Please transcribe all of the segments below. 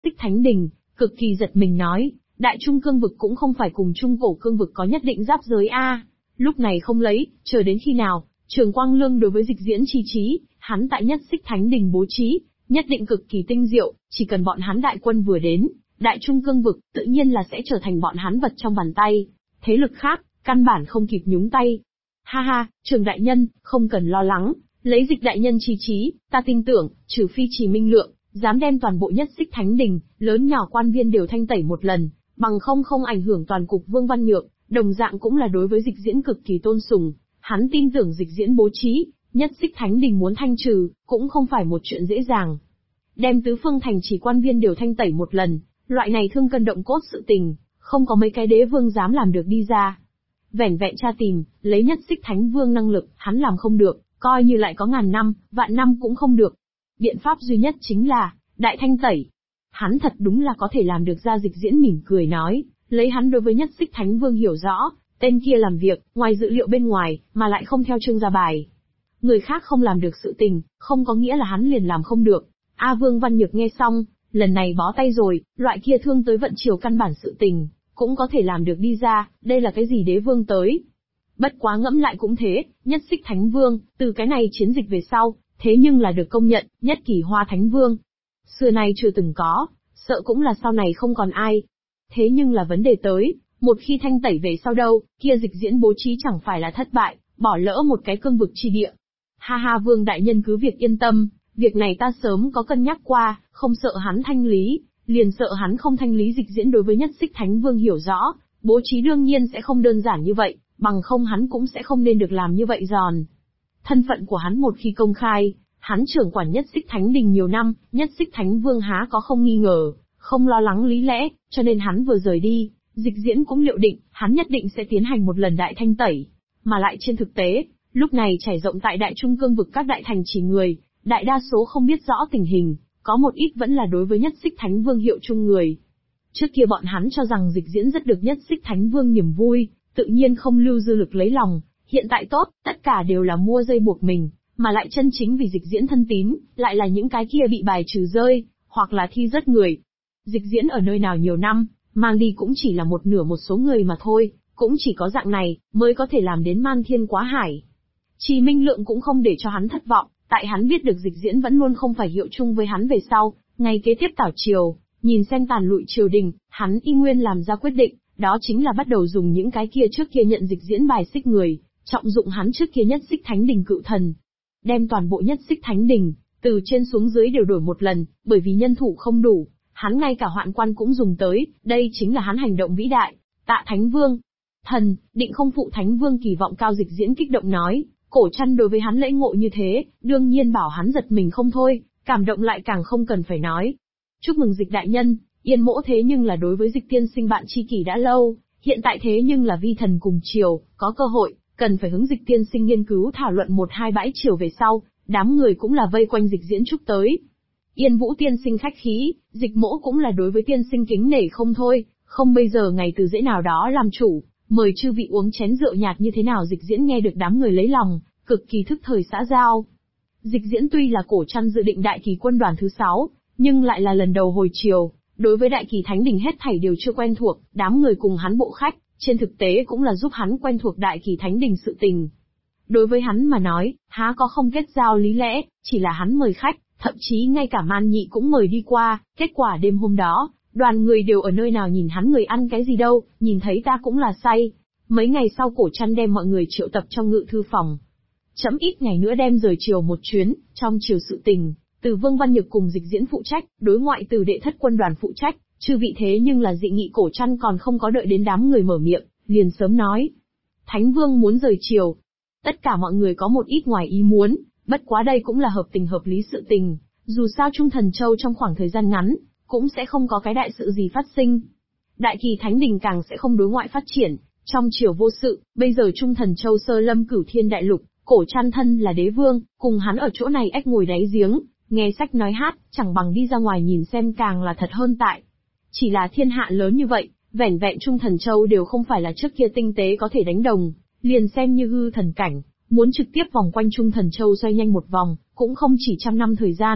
Xích Thánh Đình, cực kỳ giật mình nói, Đại Trung Cương vực cũng không phải cùng Trung Cổ Cương vực có nhất định giáp giới a. Lúc này không lấy, chờ đến khi nào? Trường Quang Lương đối với Dịch Diễn chi trí, hắn tại Nhất Xích Thánh Đình bố trí, nhất định cực kỳ tinh diệu, chỉ cần bọn hắn đại quân vừa đến, Đại Trung Cương vực tự nhiên là sẽ trở thành bọn hắn vật trong bàn tay. Thế lực khác, căn bản không kịp nhúng tay. Ha ha, Trường đại nhân, không cần lo lắng, lấy Dịch đại nhân chi trí, ta tin tưởng, trừ phi Trì Minh Lượng dám đem toàn bộ Nhất Xích Thánh Đình, lớn nhỏ quan viên đều thanh tẩy một lần, bằng không ảnh hưởng toàn cục. Vương Văn Nhược, đồng dạng cũng là đối với Dịch Diễn cực kỳ tôn sùng, hắn tin tưởng Dịch Diễn bố trí, Nhất Xích Thánh Đình muốn thanh trừ, cũng không phải một chuyện dễ dàng. Đem tứ phương thành chỉ quan viên đều thanh tẩy một lần, loại này thương cân động cốt sự tình, không có mấy cái đế vương dám làm được đi ra. Vẻn vẹn tra tìm, lấy Nhất Xích Thánh Vương năng lực, hắn làm không được, coi như lại có ngàn năm, vạn năm cũng không được. Biện pháp duy nhất chính là, đại thanh tẩy. Hắn thật đúng là có thể làm được ra. Dịch Diễn mỉm cười nói, lấy hắn đối với Nhất Xích Thánh Vương hiểu rõ, tên kia làm việc, ngoài dự liệu bên ngoài, mà lại không theo chương ra bài. Người khác không làm được sự tình, không có nghĩa là hắn liền làm không được. Vương Văn Nhược nghe xong, lần này bó tay rồi, loại kia thương tới vận chiều căn bản sự tình, cũng có thể làm được đi ra, đây là cái gì đế vương tới. Bất quá ngẫm lại cũng thế, Nhất Xích Thánh Vương, từ cái này chiến dịch về sau, thế nhưng là được công nhận, nhất kỳ hoa Thánh Vương. Xưa nay chưa từng có, sợ cũng là sau này không còn ai. Thế nhưng là vấn đề tới, một khi thanh tẩy về sau đâu, kia Dịch Diễn bố trí chẳng phải là thất bại, bỏ lỡ một cái cương vực chi địa. Ha ha, Vương đại nhân cứ việc yên tâm, việc này ta sớm có cân nhắc qua, không sợ hắn thanh lý, liền sợ hắn không thanh lý. Dịch Diễn đối với Nhất Xích Thánh Vương hiểu rõ, bố trí đương nhiên sẽ không đơn giản như vậy, bằng không hắn cũng sẽ không nên được làm như vậy giòn. Thân phận của hắn một khi công khai, hắn trưởng quản Nhất Xích Thánh Đình nhiều năm, Nhất Xích Thánh Vương há có không nghi ngờ, không lo lắng lý lẽ, cho nên hắn vừa rời đi, Dịch Diễn cũng liệu định, hắn nhất định sẽ tiến hành một lần đại thanh tẩy. Mà lại trên thực tế, lúc này trải rộng tại Đại Trung Cương vực các đại thành chỉ người, đại đa số không biết rõ tình hình, có một ít vẫn là đối với Nhất Xích Thánh Vương hiệu chung người. Trước kia bọn hắn cho rằng Dịch Diễn rất được Nhất Xích Thánh Vương niềm vui, tự nhiên không lưu dư lực lấy lòng, hiện tại tốt, tất cả đều là mua dây buộc mình, mà lại chân chính vì Dịch Diễn thân tín, lại là những cái kia bị bài trừ rơi, hoặc là thi rớt người. Dịch Diễn ở nơi nào nhiều năm, mang đi cũng chỉ là một nửa một số người mà thôi, cũng chỉ có dạng này, mới có thể làm đến man thiên quá hải. Trì Minh Lượng cũng không để cho hắn thất vọng, tại hắn biết được Dịch Diễn vẫn luôn không phải hiệu chung với hắn về sau, ngày kế tiếp tảo triều, nhìn xem tàn lụi triều đình, hắn y nguyên làm ra quyết định, đó chính là bắt đầu dùng những cái kia trước kia nhận Dịch Diễn bài xích người, trọng dụng hắn trước kia Nhất Xích Thánh Đình cự thần. Đem toàn bộ Nhất Xích Thánh Đình, từ trên xuống dưới đều đổi một lần, bởi vì nhân thủ không đủ, hắn ngay cả hoạn quan cũng dùng tới, đây chính là hắn hành động vĩ đại. Tạ Thánh Vương, thần, định không phụ Thánh Vương kỳ vọng cao. Dịch Diễn kích động nói, Cổ Trăn đối với hắn lễ ngộ như thế, đương nhiên bảo hắn giật mình không thôi, cảm động lại càng không cần phải nói. Chúc mừng Dịch đại nhân, Yên Mỗ thế nhưng là đối với Dịch tiên sinh bạn tri kỷ đã lâu, hiện tại thế nhưng là vi thần cùng triều, có cơ hội, cần phải hướng Dịch tiên sinh nghiên cứu thảo luận một hai bãi triều về sau, đám người cũng là vây quanh Dịch Diễn chúc tới. Yên Vũ tiên sinh khách khí, Dịch Mỗ cũng là đối với tiên sinh kính nể không thôi, không bây giờ ngày từ dễ nào đó làm chủ, mời chư vị uống chén rượu nhạt như thế nào. Dịch Diễn nghe được đám người lấy lòng, cực kỳ thức thời xã giao. Dịch Diễn tuy là Cổ Trăn dự định đại kỳ quân đoàn thứ 6, nhưng lại là lần đầu hồi triều, đối với đại kỳ Thánh Đình hết thảy đều chưa quen thuộc, đám người cùng hắn bộ khách, trên thực tế cũng là giúp hắn quen thuộc đại kỳ Thánh Đình sự tình. Đối với hắn mà nói, há có không kết giao lý lẽ, chỉ là hắn mời khách, thậm chí ngay cả Man Nhị cũng mời đi qua, kết quả đêm hôm đó, đoàn người đều ở nơi nào nhìn hắn người ăn cái gì đâu, nhìn thấy ta cũng là say. Mấy ngày sau Cổ Trăn đem mọi người triệu tập trong ngự thư phòng. Chấm ít ngày nữa đem rời triều một chuyến, trong triều sự tình, từ Vương Văn Nhược cùng Dịch Diễn phụ trách, đối ngoại từ Đệ Thất quân đoàn phụ trách, chư vị thế nhưng là dị nghị. Cổ Trăn còn không có đợi đến đám người mở miệng, liền sớm nói. Thánh Vương muốn rời triều. Tất cả mọi người có một ít ngoài ý muốn, bất quá đây cũng là hợp tình hợp lý sự tình, dù sao Trung Thần Châu trong khoảng thời gian ngắn, cũng sẽ không có cái đại sự gì phát sinh. Đại kỳ Thánh Đình càng sẽ không đối ngoại phát triển, trong triều vô sự, bây giờ Trung Thần Châu sơ lâm Cửu Thiên đại lục, Cổ Trăn thân là đế vương, cùng hắn ở chỗ này ếch ngồi đáy giếng, nghe sách nói hát, chẳng bằng đi ra ngoài nhìn xem càng là thật hơn tại. Chỉ là thiên hạ lớn như vậy, vẻn vẹn Trung Thần Châu đều không phải là trước kia tinh tế có thể đánh đồng, liền xem như hư thần cảnh, muốn trực tiếp vòng quanh Trung Thần Châu xoay nhanh một vòng, cũng không chỉ trăm năm thời gian.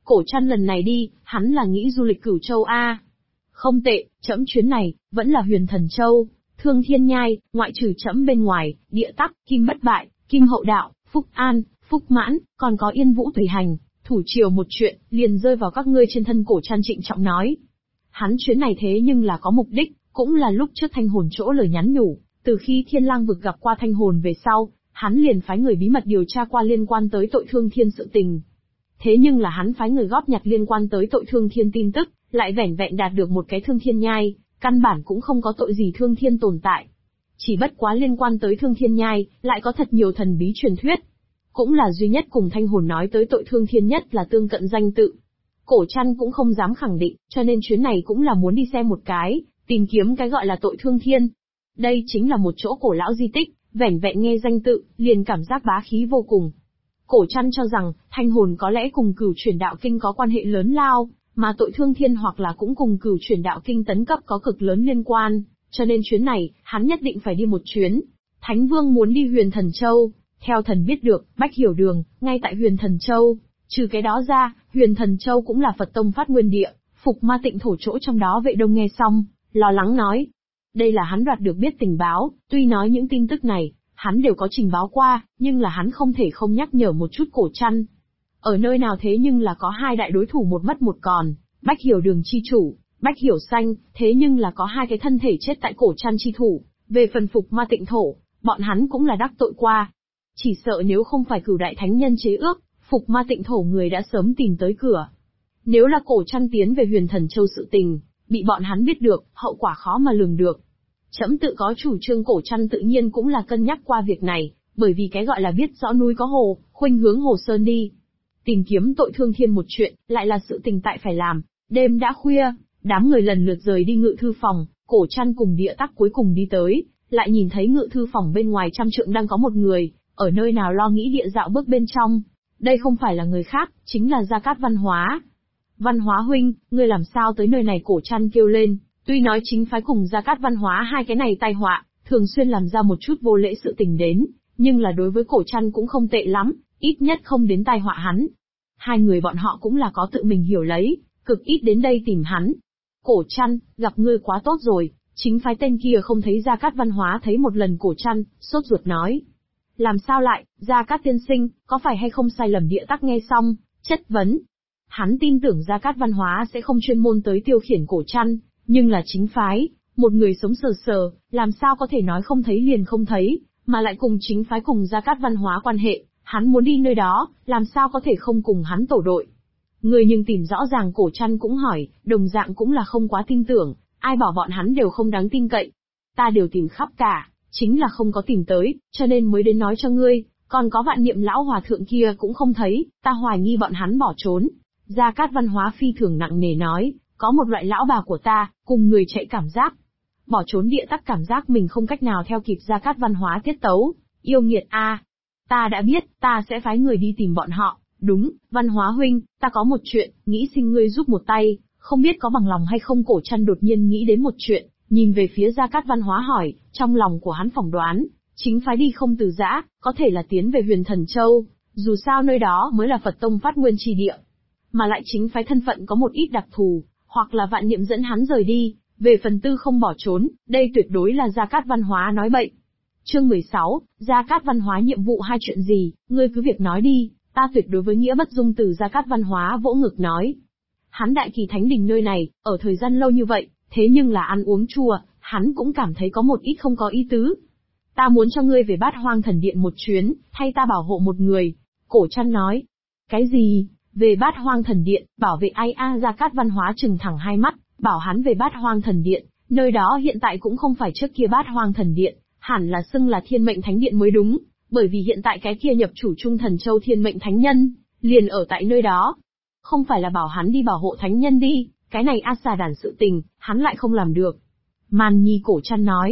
Cổ Trăn lần này đi, hắn là nghĩ du lịch Cửu Châu a. Không tệ, trẫm chuyến này, vẫn là Huyền Thần Châu, Thương Thiên Nhai, ngoại trừ trẫm bên ngoài, Địa Tắc, Kim Bất Bại, Kim Hậu Đạo, Phúc An, Phúc Mãn, còn có Yên Vũ Tùy Hành, thủ triều một chuyện, liền rơi vào các ngươi trên thân. Cổ Trăn trịnh trọng nói. Hắn chuyến này thế nhưng là có mục đích, cũng là lúc trước Thanh Hồn chỗ lời nhắn nhủ, từ khi Thiên Lang vực gặp qua Thanh Hồn về sau, hắn liền phái người bí mật điều tra qua liên quan tới tội Thương Thiên sự tình. Thế nhưng là hắn phái người góp nhặt liên quan tới tội Thương Thiên tin tức, lại vẻn vẹn đạt được một cái Thương Thiên Nhai, căn bản cũng không có tội gì Thương Thiên tồn tại. Chỉ bất quá liên quan tới Thương Thiên Nhai, lại có thật nhiều thần bí truyền thuyết. Cũng là duy nhất cùng Thanh Hồn nói tới tội Thương Thiên nhất là tương cận danh tự. Cổ Trăn cũng không dám khẳng định, cho nên chuyến này cũng là muốn đi xem một cái, tìm kiếm cái gọi là tội Thương Thiên. Đây chính là một chỗ cổ lão di tích, vẻn vẹn nghe danh tự, liền cảm giác bá khí vô cùng. Cổ Trăn cho rằng, Thanh Hồn có lẽ cùng Cửu Chuyển Đạo Kinh có quan hệ lớn lao, mà tội Thương Thiên hoặc là cũng cùng Cửu Chuyển Đạo Kinh tấn cấp có cực lớn liên quan, cho nên chuyến này, hắn nhất định phải đi một chuyến. Thánh Vương muốn đi Huyền Thần Châu, theo thần biết được, Bách Hiểu Đường, ngay tại Huyền Thần Châu. Trừ cái đó ra, Huyền Thần Châu cũng là Phật Tông phát nguyên địa, Phục Ma Tịnh thổ chỗ trong đó. Vệ Đông nghe xong, lo lắng nói. Đây là hắn đoạt được biết tình báo, tuy nói những tin tức này, hắn đều có trình báo qua, nhưng là hắn không thể không nhắc nhở một chút Cổ Trăn. Ở nơi nào thế nhưng là có hai đại đối thủ một mất một còn, Bách Hiểu Đường chi chủ, Bách Hiểu Xanh, thế nhưng là có hai cái thân thể chết tại Cổ Trăn chi thủ. Về phần Phục Ma Tịnh thổ, bọn hắn cũng là đắc tội qua. Chỉ sợ nếu không phải Cửu Đại Thánh Nhân chế ước, Phục Ma Tịnh thổ người đã sớm tìm tới cửa. Nếu là Cổ Trăn tiến về Huyền Thần Châu sự tình, bị bọn hắn biết được, hậu quả khó mà lường được. Trẫm tự có chủ trương. Cổ Trăn tự nhiên cũng là cân nhắc qua việc này, bởi vì cái gọi là biết rõ núi có hồ, khuynh hướng Hồ Sơn đi. Tìm kiếm tội Thương Thiên một chuyện, lại là sự tình tại phải làm. Đêm đã khuya, đám người lần lượt rời đi ngự thư phòng, Cổ Trăn cùng Địa Tắc cuối cùng đi tới, lại nhìn thấy ngự thư phòng bên ngoài 100 trượng đang có một người, ở nơi nào lo nghĩ địa dạo bước bên trong. Đây không phải là người khác, chính là Gia Cát Văn Hóa. Văn Hóa huynh, ngươi làm sao tới nơi này? Cổ Trăn kêu lên, tuy nói chính phái cùng Gia Cát Văn Hóa hai cái này tai họa, thường xuyên làm ra một chút vô lễ sự tình đến, nhưng là đối với Cổ Trăn cũng không tệ lắm, ít nhất không đến tai họa hắn. Hai người bọn họ cũng là có tự mình hiểu lấy, cực ít đến đây tìm hắn. Cổ Trăn, gặp ngươi quá tốt rồi, chính phái tên kia không thấy Gia Cát Văn Hóa thấy một lần. Cổ Trăn, sốt ruột nói. Làm sao lại, Gia Cát tiên sinh, có phải hay không sai lầm? Địa Tắc nghe xong, chất vấn. Hắn tin tưởng Gia Cát Văn Hóa sẽ không chuyên môn tới tiêu khiển Cổ Trăn, nhưng là chính phái, một người sống sờ sờ, làm sao có thể nói không thấy liền không thấy, mà lại cùng chính phái cùng Gia Cát Văn Hóa quan hệ, hắn muốn đi nơi đó, làm sao có thể không cùng hắn tổ đội. Người nhưng tìm rõ ràng. Cổ Trăn cũng hỏi, đồng dạng cũng là không quá tin tưởng, ai bảo bọn hắn đều không đáng tin cậy. Ta đều tìm khắp cả, chính là không có tìm tới, cho nên mới đến nói cho ngươi, còn có Vạn Niệm lão hòa thượng kia cũng không thấy, ta hoài nghi bọn hắn bỏ trốn. Gia Cát Văn Hóa phi thường nặng nề nói, có một loại lão bà của ta, cùng người chạy cảm giác. Bỏ trốn. Địa Tắc cảm giác mình không cách nào theo kịp Gia Cát Văn Hóa tiết tấu, yêu nghiệt a. Ta đã biết, ta sẽ phái người đi tìm bọn họ. Đúng, Văn Hóa huynh, ta có một chuyện, nghĩ xin ngươi giúp một tay, không biết có bằng lòng hay không? Cổ Trăn đột nhiên nghĩ đến một chuyện, nhìn về phía Gia Cát Văn Hóa hỏi, trong lòng của hắn phỏng đoán, chính phái đi không từ giã, có thể là tiến về Huyền Thần Châu, dù sao nơi đó mới là Phật Tông phát nguyên trì địa. Mà lại chính phái thân phận có một ít đặc thù, hoặc là Vạn Niệm dẫn hắn rời đi, về phần tư không bỏ trốn, đây tuyệt đối là Gia Cát Văn Hóa nói bậy. Chương 16, Gia Cát Văn Hóa nhiệm vụ hai chuyện gì, ngươi cứ việc nói đi, ta tuyệt đối với nghĩa bất dung từ. Gia Cát Văn Hóa vỗ ngực nói. Hắn Đại Kỳ Thánh Đình nơi này, ở thời gian lâu như vậy, thế nhưng là ăn uống chua, hắn cũng cảm thấy có một ít không có ý tứ. Ta muốn cho ngươi về Bát Hoang Thần Điện một chuyến, thay ta bảo hộ một người. Cổ Trăn nói. Cái gì? Về Bát Hoang Thần Điện, bảo vệ ai a? Gia Cát Văn Hóa trừng thẳng hai mắt, bảo hắn về Bát Hoang Thần Điện, nơi đó hiện tại cũng không phải trước kia Bát Hoang Thần Điện, hẳn là xưng là Thiên Mệnh Thánh Điện mới đúng, bởi vì hiện tại cái kia nhập chủ Trung Thần Châu Thiên Mệnh Thánh Nhân, liền ở tại nơi đó. Không phải là bảo hắn đi bảo hộ thánh nhân đi, cái này a xà đàn sự tình, hắn lại không làm được. Màn Nhi. Cổ Trăn nói.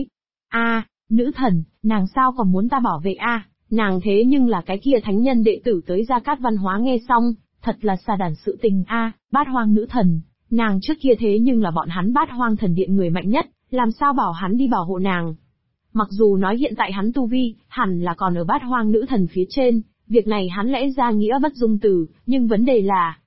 Nữ thần, nàng sao còn muốn ta bảo vệ a? Nàng thế nhưng là cái kia thánh nhân đệ tử tới. Gia Cát Văn Hóa nghe xong, thật là xà đàn sự tình a. Bát Hoang nữ thần, nàng trước kia thế nhưng là bọn hắn Bát Hoang Thần Điện người mạnh nhất, làm sao bảo hắn đi bảo hộ nàng? Mặc dù nói hiện tại hắn tu vi, hẳn là còn ở Bát Hoang nữ thần phía trên, việc này hắn lẽ ra nghĩa bất dung từ, nhưng vấn đề là,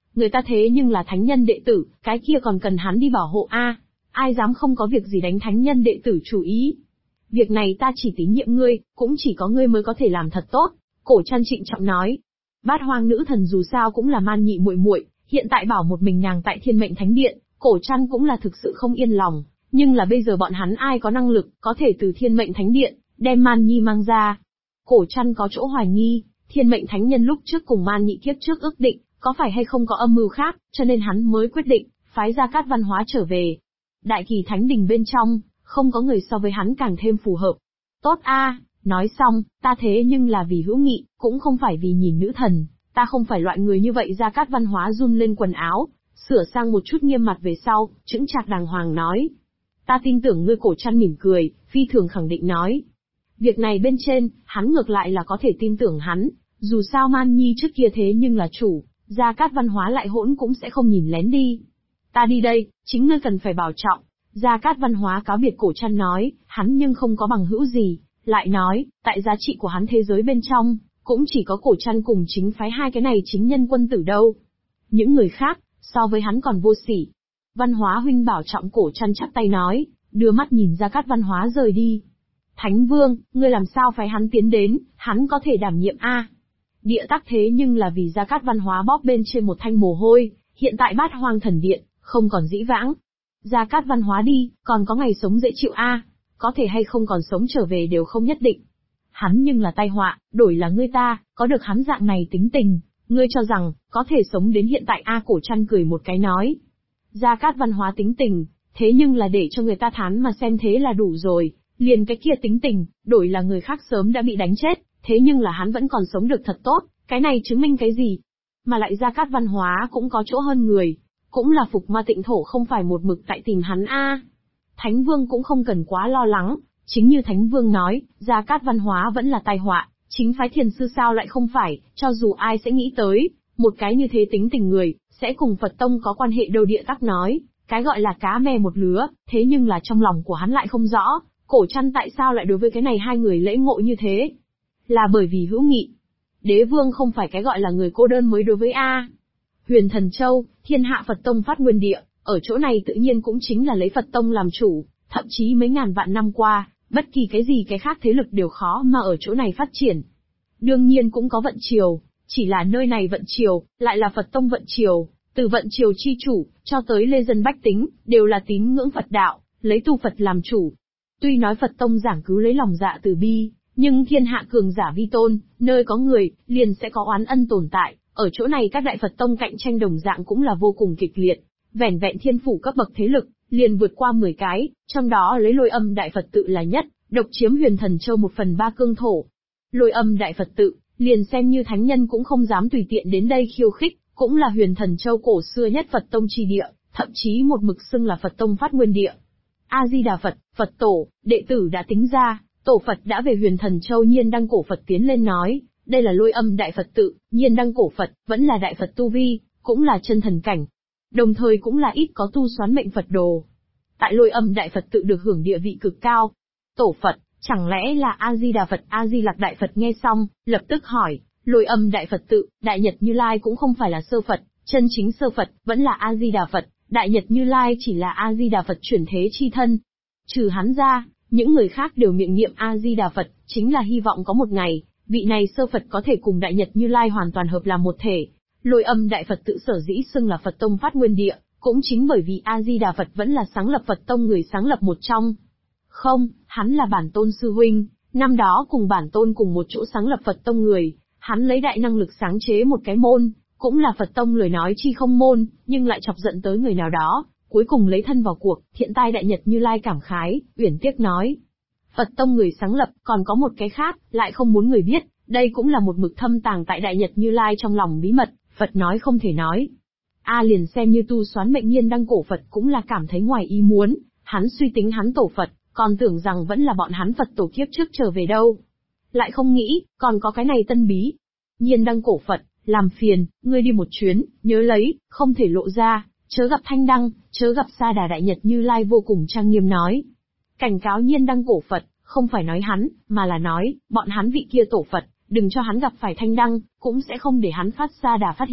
người ta thế nhưng là thánh nhân đệ tử, cái kia còn cần hắn đi bảo hộ a? Ai dám không có việc gì đánh thánh nhân đệ tử chủ ý. Việc này ta chỉ tín nhiệm ngươi, cũng chỉ có ngươi mới có thể làm thật tốt. Cổ Trăn trịnh trọng nói. Bát Hoang nữ thần dù sao cũng là Man Nhị muội muội, hiện tại bảo một mình nàng tại Thiên Mệnh Thánh Điện, Cổ Trăn cũng là thực sự không yên lòng. Nhưng là bây giờ bọn hắn ai có năng lực, có thể từ Thiên Mệnh Thánh Điện, đem Man Nhi mang ra. Cổ Trăn có chỗ hoài nghi, Thiên Mệnh Thánh Nhân lúc trước cùng Man Nhị kiếp trước ước định, có phải hay không có âm mưu khác, cho nên hắn mới quyết định, phái Gia Cát Văn Hóa trở về. Đại Kỳ Thánh Đình bên trong, không có người so với hắn càng thêm phù hợp. Tốt a, nói xong, ta thế nhưng là vì hữu nghị, cũng không phải vì nhìn nữ thần, ta không phải loại người như vậy. Gia Cát Văn Hóa run lên quần áo, sửa sang một chút nghiêm mặt về sau, chững chạc đàng hoàng nói. Ta tin tưởng ngươi. Cổ Trăn mỉm cười, phi thường khẳng định nói. Việc này bên trên, hắn ngược lại là có thể tin tưởng hắn, dù sao Man Nhi trước kia thế nhưng là chủ, Gia Cát Văn Hóa lại hỗn cũng sẽ không nhìn lén đi. Ta đi đây, chính ngươi cần phải bảo trọng. Gia Cát Văn Hóa cáo biệt. Cổ Trăn nói, hắn nhưng không có bằng hữu gì, lại nói, tại giá trị của hắn thế giới bên trong, cũng chỉ có Cổ Trăn cùng chính phái hai cái này chính nhân quân tử đâu. Những người khác, so với hắn còn vô sỉ. Văn Hóa huynh bảo trọng. Cổ Trăn chắp tay nói, đưa mắt nhìn Gia Cát Văn Hóa rời đi. Thánh Vương, ngươi làm sao phái hắn tiến đến, hắn có thể đảm nhiệm a? Địa Tắc thế nhưng là vì Gia Cát Văn Hóa bóp bên trên một thanh mồ hôi, hiện tại Bát Hoang Thần Điện, không còn dĩ vãng. Gia Cát Văn Hóa đi, còn có ngày sống dễ chịu a, có thể hay không còn sống trở về đều không nhất định. Hắn nhưng là tai họa, đổi là ngươi ta, có được hắn dạng này tính tình, ngươi cho rằng, có thể sống đến hiện tại a? Cổ Trăn cười một cái nói. Gia Cát Văn Hóa tính tình, thế nhưng là để cho người ta thán mà xem thế là đủ rồi, liền cái kia tính tình, đổi là người khác sớm đã bị đánh chết, thế nhưng là hắn vẫn còn sống được thật tốt, cái này chứng minh cái gì? Mà lại Gia Cát Văn Hóa cũng có chỗ hơn người, cũng là Phục Ma Tịnh Thổ không phải một mực tại tìm hắn a. Thánh Vương cũng không cần quá lo lắng, chính như Thánh Vương nói, Gia Cát Văn Hóa vẫn là tai họa, chính phái thiền sư sao lại không phải, cho dù ai sẽ nghĩ tới, một cái như thế tính tình người, sẽ cùng Phật Tông có quan hệ đâu. Địa Tắc nói, cái gọi là cá mè một lứa, thế nhưng là trong lòng của hắn lại không rõ, Cổ Trăn tại sao lại đối với cái này hai người lễ ngộ như thế? Là bởi vì hữu nghị. Đế Vương không phải cái gọi là người cô đơn mới đối với a. Huyền Thần Châu, thiên hạ Phật Tông phát nguyên địa, ở chỗ này tự nhiên cũng chính là lấy Phật Tông làm chủ, thậm chí mấy ngàn vạn năm qua, bất kỳ cái gì cái khác thế lực đều khó mà ở chỗ này phát triển. Đương nhiên cũng có vận triều, chỉ là nơi này vận triều, lại là Phật Tông vận triều, từ vận triều chi chủ, cho tới lê dân bách tính, đều là tín ngưỡng Phật đạo, lấy tu Phật làm chủ. Tuy nói Phật Tông giảng cứu lấy lòng dạ từ bi, nhưng thiên hạ cường giả vi tôn, nơi có người, liền sẽ có oán ân tồn tại, ở chỗ này các đại Phật Tông cạnh tranh đồng dạng cũng là vô cùng kịch liệt, vẻn vẹn thiên phủ cấp bậc thế lực, liền vượt qua 10 cái, trong đó lấy Lôi Âm Đại Phật Tự là nhất, độc chiếm Huyền Thần Châu 1/3 cương thổ. Lôi Âm Đại Phật Tự, liền xem như thánh nhân cũng không dám tùy tiện đến đây khiêu khích, cũng là Huyền Thần Châu cổ xưa nhất Phật Tông chi địa, thậm chí một mực xưng là Phật Tông phát nguyên địa. A-di-đà Phật, Phật Tổ, đệ tử đã tính ra, Tổ Phật đã về Huyền Thần Châu. Nhiên Đăng Cổ Phật tiến lên nói, đây là Lôi Âm Đại Phật Tự, Nhiên Đăng Cổ Phật, vẫn là Đại Phật Tu Vi, cũng là chân thần cảnh. Đồng thời cũng là ít có tu xoán mệnh Phật đồ. Tại Lôi Âm Đại Phật Tự được hưởng địa vị cực cao. Tổ Phật, chẳng lẽ là A-di-đà Phật? A-di Lạc Đại Phật nghe xong, lập tức hỏi, Lôi Âm Đại Phật Tự, Đại Nhật Như Lai cũng không phải là sơ Phật, chân chính sơ Phật, vẫn là A-di-đà Phật, Đại Nhật Như Lai chỉ là A-di-đà Phật chuyển thế chi thân. Trừ hắn ra, những người khác đều miệng niệm A-di-đà Phật, chính là hy vọng có một ngày, vị này sơ Phật có thể cùng Đại Nhật Như Lai hoàn toàn hợp làm một thể. Lôi Âm Đại Phật Tự sở dĩ xưng là Phật Tông phát nguyên địa, cũng chính bởi vì A-di-đà Phật vẫn là sáng lập Phật Tông người sáng lập một trong. Không, hắn là bản tôn sư huynh, năm đó cùng bản tôn cùng một chỗ sáng lập Phật Tông người, hắn lấy đại năng lực sáng chế một cái môn, cũng là Phật Tông lời nói chi không môn, nhưng lại chọc giận tới người nào đó, cuối cùng lấy thân vào cuộc. Thiện tai Đại Nhật Như Lai cảm khái, uyển tiếc nói. Phật Tông người sáng lập, còn có một cái khác, lại không muốn người biết, đây cũng là một mực thâm tàng tại Đại Nhật Như Lai trong lòng bí mật, Phật nói không thể nói. Liền xem như tu xoán mệnh Nhiên Đăng Cổ Phật cũng là cảm thấy ngoài ý muốn, hắn suy tính hắn tổ Phật, còn tưởng rằng vẫn là bọn hắn Phật tổ kiếp trước trở về đâu. Lại không nghĩ, còn có cái này tân bí. Nhiên Đăng Cổ Phật, làm phiền, ngươi đi một chuyến, nhớ lấy, không thể lộ ra, chớ gặp Thanh Đăng, chớ gặp Sa Đà. Đại Nhật Như Lai vô cùng trang nghiêm nói. Cảnh cáo Nhiên Đăng Cổ Phật, không phải nói hắn, mà là nói, bọn hắn vị kia tổ Phật, đừng cho hắn gặp phải Thanh Đăng, cũng sẽ không để hắn phát Sa Đà phát hiện.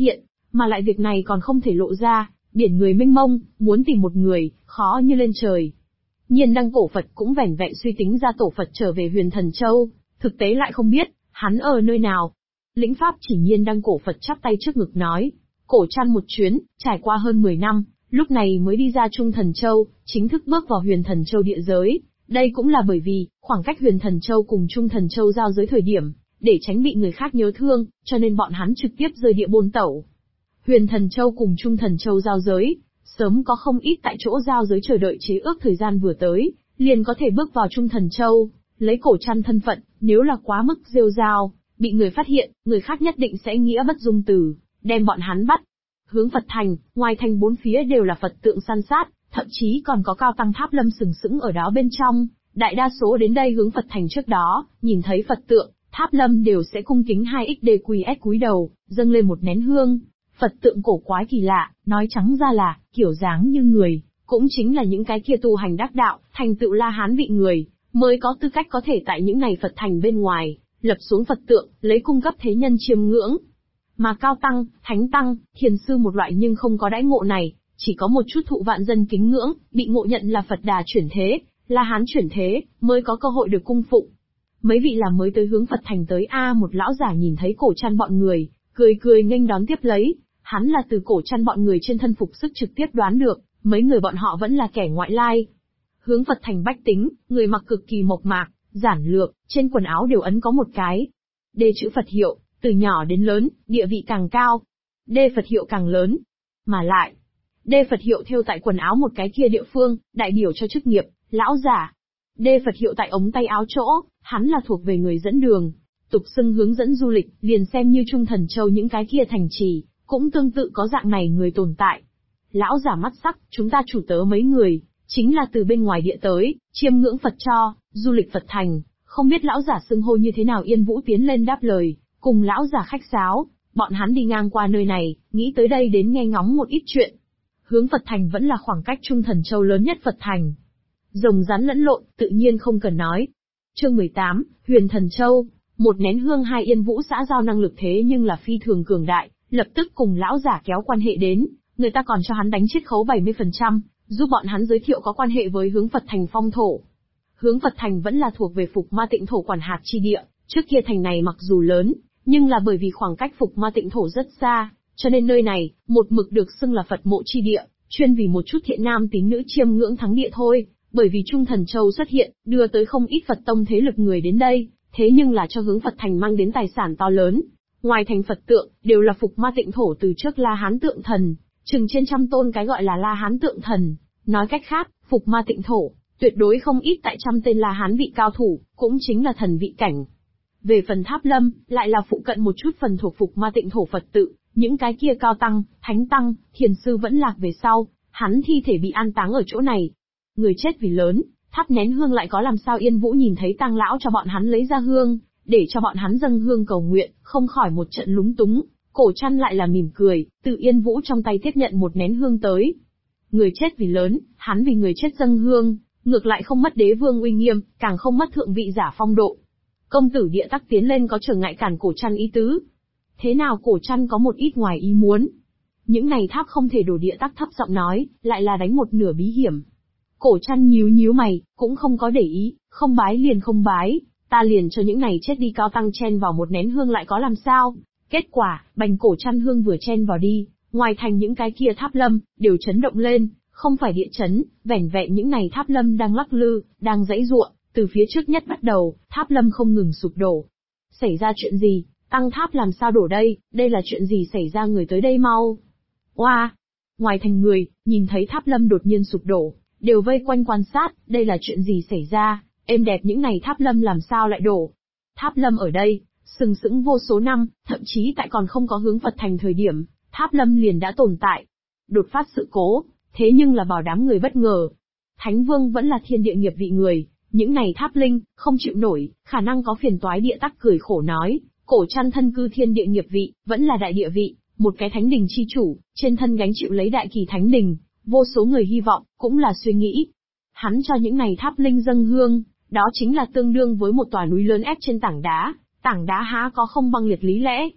Mà lại việc này còn không thể lộ ra, biển người mênh mông, muốn tìm một người, khó như lên trời. Nhiên Đăng cổ Phật cũng vẻn vẹn suy tính ra tổ Phật trở về Huyền Thần Châu, thực tế lại không biết, hắn ở nơi nào. Lĩnh Pháp chỉ Nhiên Đăng cổ Phật chắp tay trước ngực nói, cổ trăn một chuyến, trải qua hơn 10 năm, lúc này mới đi ra Trung Thần Châu, chính thức bước vào Huyền Thần Châu địa giới. Đây cũng là bởi vì, khoảng cách Huyền Thần Châu cùng Trung Thần Châu giao giới thời điểm, để tránh bị người khác nhớ thương, cho nên bọn hắn trực tiếp rời địa bôn tẩu. Huyền Thần Châu cùng Trung Thần Châu giao giới, sớm có không ít tại chỗ giao giới chờ đợi chế ước thời gian vừa tới, liền có thể bước vào Trung Thần Châu, lấy cổ trăn thân phận, nếu là quá mức rêu rao, bị người phát hiện, người khác nhất định sẽ nghĩa bất dung từ, đem bọn hắn bắt. Hướng Phật thành, ngoài thành bốn phía đều là Phật tượng san sát, thậm chí còn có cao tăng tháp lâm sừng sững ở đó bên trong. Đại đa số đến đây hướng Phật thành trước đó, nhìn thấy Phật tượng, tháp lâm đều sẽ cung kính 2XD cúi đầu, dâng lên một nén hương. Phật tượng cổ quái kỳ lạ, nói trắng ra là, kiểu dáng như người, cũng chính là những cái kia tu hành đắc đạo, thành tựu La Hán vị người, mới có tư cách có thể tại những này Phật thành bên ngoài, lập xuống Phật tượng, lấy cung cấp thế nhân chiêm ngưỡng. Mà cao tăng, thánh tăng, thiền sư một loại nhưng không có đãi ngộ này, chỉ có một chút thụ vạn dân kính ngưỡng, bị ngộ nhận là Phật Đà chuyển thế, La Hán chuyển thế, mới có cơ hội được cung phụng. Mấy vị là mới tới hướng Phật thành tới một lão giả nhìn thấy cổ trăn bọn người, cười nghênh đón tiếp lấy, hắn là từ cổ trăn bọn người trên thân phục sức trực tiếp đoán được, mấy người bọn họ vẫn là kẻ ngoại lai. Hướng Phật thành bách tính, người mặc cực kỳ mộc mạc, giản lược, trên quần áo đều ấn có một cái đê chữ Phật hiệu, từ nhỏ đến lớn, địa vị càng cao, đê Phật hiệu càng lớn. Mà lại, đê Phật hiệu thêu tại quần áo một cái kia địa phương, đại biểu cho chức nghiệp, lão giả. Đê Phật hiệu tại ống tay áo chỗ, hắn là thuộc về người dẫn đường, tục xưng hướng dẫn du lịch, liền xem như Trung Thần Châu những cái kia thành trì, cũng tương tự có dạng này người tồn tại. Lão giả mắt sắc, chúng ta chủ tớ mấy người, chính là từ bên ngoài địa tới, chiêm ngưỡng Phật cho, du lịch Phật thành, không biết lão giả xưng hô như thế nào. Yên Vũ tiến lên đáp lời, cùng lão giả khách sáo, bọn hắn đi ngang qua nơi này, nghĩ tới đây đến nghe ngóng một ít chuyện. Hướng Phật thành vẫn là khoảng cách Trung Thần Châu lớn nhất Phật thành. Rồng rắn lẫn lộn, tự nhiên không cần nói. Chương 18, Huyền Thần Châu, một nén hương hai. Yên Vũ xã giao năng lực thế nhưng là phi thường cường đại, lập tức cùng lão giả kéo quan hệ đến, người ta còn cho hắn đánh chiết khấu 70%, giúp bọn hắn giới thiệu có quan hệ với hướng Phật thành phong thổ. Hướng Phật thành vẫn là thuộc về Phục Ma Tịnh thổ quản hạt chi địa, trước kia thành này mặc dù lớn, nhưng là bởi vì khoảng cách Phục Ma Tịnh thổ rất xa, cho nên nơi này, một mực được xưng là Phật mộ chi địa, chuyên vì một chút thiện nam tín nữ chiêm ngưỡng thắng địa thôi. Bởi vì Trung Thần Châu xuất hiện, đưa tới không ít Phật tông thế lực người đến đây, thế nhưng là cho hướng Phật thành mang đến tài sản to lớn. Ngoài thành Phật tượng, đều là Phục Ma Tịnh thổ từ trước La Hán tượng thần, chừng trên trăm tôn cái gọi là La Hán tượng thần. Nói cách khác, Phục Ma Tịnh thổ, tuyệt đối không ít tại trăm tên La Hán vị cao thủ, cũng chính là thần vị cảnh. Về phần Tháp Lâm, lại là phụ cận một chút phần thuộc Phục Ma Tịnh thổ Phật tự, những cái kia cao tăng, thánh tăng, thiền sư vẫn lạc về sau, hắn thi thể bị an táng ở chỗ này. Người chết vì lớn, thắp nén hương lại có làm sao. Yên Vũ nhìn thấy tang lão cho bọn hắn lấy ra hương, để cho bọn hắn dâng hương cầu nguyện, không khỏi một trận lúng túng. Cổ trăn lại là mỉm cười, từ Yên Vũ trong tay tiếp nhận một nén hương tới. Người chết vì lớn, hắn vì người chết dâng hương, ngược lại không mất đế vương uy nghiêm, càng không mất thượng vị giả phong độ. Công tử Địa Tắc tiến lên có trở ngại cản cổ trăn ý tứ. Thế nào? Cổ trăn có một ít ngoài ý muốn. Những này tháp không thể đổ. Địa Tắc thấp giọng nói, lại là đánh một nửa bí hiểm. Cổ trăn nhíu mày, cũng không có để ý, không bái liền không bái, ta liền cho những này chết đi cao tăng chen vào một nén hương lại có làm sao. Kết quả, bành cổ trăn hương vừa chen vào đi, ngoài thành những cái kia tháp lâm, đều chấn động lên, không phải địa chấn, vẻn vẹn những này tháp lâm đang lắc lư, đang giãy giụa, từ phía trước nhất bắt đầu, tháp lâm không ngừng sụp đổ. Xảy ra chuyện gì? Tăng tháp làm sao đổ đây? Đây là chuyện gì xảy ra? Người tới đây mau. Oa! Ngoài thành người, nhìn thấy tháp lâm đột nhiên sụp đổ, đều vây quanh quan sát, đây là chuyện gì xảy ra, êm đẹp những này tháp lâm làm sao lại đổ. Tháp lâm ở đây, sừng sững vô số năm, thậm chí tại còn không có hướng Phật thành thời điểm, tháp lâm liền đã tồn tại. Đột phát sự cố, thế nhưng là bảo đám người bất ngờ. Thánh Vương vẫn là thiên địa nghiệp vị người, những này tháp linh, không chịu nổi, khả năng có phiền toái. Địa Tắc cười khổ nói, cổ trăn thân cư thiên địa nghiệp vị, vẫn là đại địa vị, một cái thánh đình chi chủ, trên thân gánh chịu lấy đại kỳ thánh đình. Vô số người hy vọng, cũng là suy nghĩ. Hắn cho những này tháp linh dâng hương, đó chính là tương đương với một tòa núi lớn ép trên tảng đá há có không băng liệt lý lẽ.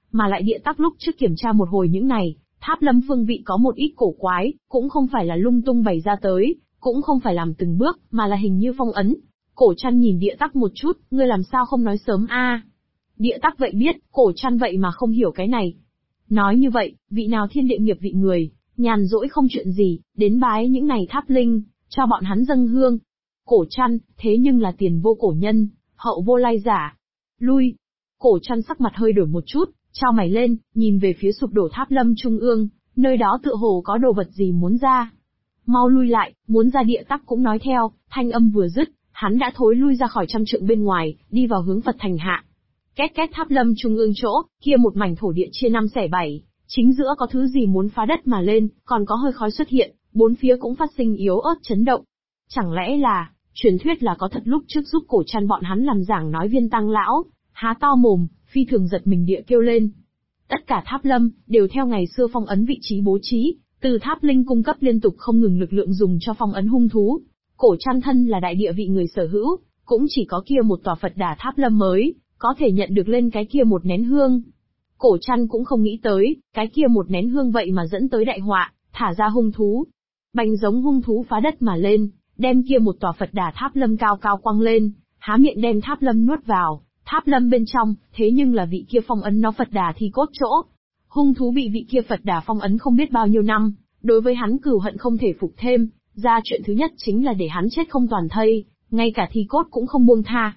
Mà lại địa tắc lúc trước kiểm tra một hồi những này, tháp lâm phương vị có một ít cổ quái, cũng không phải là lung tung bày ra tới, cũng không phải làm từng bước, mà là hình như phong ấn. Cổ Trăn nhìn địa tắc một chút, ngươi làm sao không nói sớm a? Địa tắc vậy biết, Cổ Trăn vậy mà không hiểu cái này. Nói như vậy, vị nào thiên địa nghiệp vị người, nhàn rỗi không chuyện gì, đến bái những này tháp linh, cho bọn hắn dâng hương. Cổ Trăn, thế nhưng là tiền vô cổ nhân, hậu vô lai giả. Lui. Cổ Trăn sắc mặt hơi đổi một chút, chao mày lên, nhìn về phía sụp đổ tháp lâm trung ương, nơi đó tựa hồ có đồ vật gì muốn ra. Mau lui lại, muốn ra địa tắc cũng nói theo, thanh âm vừa dứt, hắn đã thối lui ra khỏi trăm trượng bên ngoài, đi vào hướng Phật thành hạ. Két két tháp lâm trung ương chỗ, kia một mảnh thổ địa chia 5 xẻ 7, chính giữa có thứ gì muốn phá đất mà lên, còn có hơi khói xuất hiện, bốn phía cũng phát sinh yếu ớt chấn động. Chẳng lẽ là, truyền thuyết là có thật lúc trước giúp Cổ Trăn bọn hắn làm giảng nói viên tăng lão, há to mồm, phi thường giật mình địa kêu lên. Tất cả tháp lâm, đều theo ngày xưa phong ấn vị trí bố trí, từ tháp linh cung cấp liên tục không ngừng lực lượng dùng cho phong ấn hung thú. Cổ Trăn thân là đại địa vị người sở hữu, cũng chỉ có kia một tòa Phật Đà tháp lâm mới, có thể nhận được lên cái kia một nén hương. Cổ Trăn cũng không nghĩ tới, cái kia một nén hương vậy mà dẫn tới đại họa, thả ra hung thú. Bành giống hung thú phá đất mà lên, đem kia một tòa Phật Đà tháp lâm cao cao quăng lên, há miệng đem tháp lâm nuốt vào. Tháp lâm bên trong, thế nhưng là vị kia phong ấn nó Phật Đà thi cốt chỗ. Hung thú bị vị kia Phật Đà phong ấn không biết bao nhiêu năm, đối với hắn cừu hận không thể phục thêm, ra chuyện thứ nhất chính là để hắn chết không toàn thây, ngay cả thi cốt cũng không buông tha.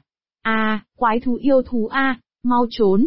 Quái thú yêu thú mau trốn.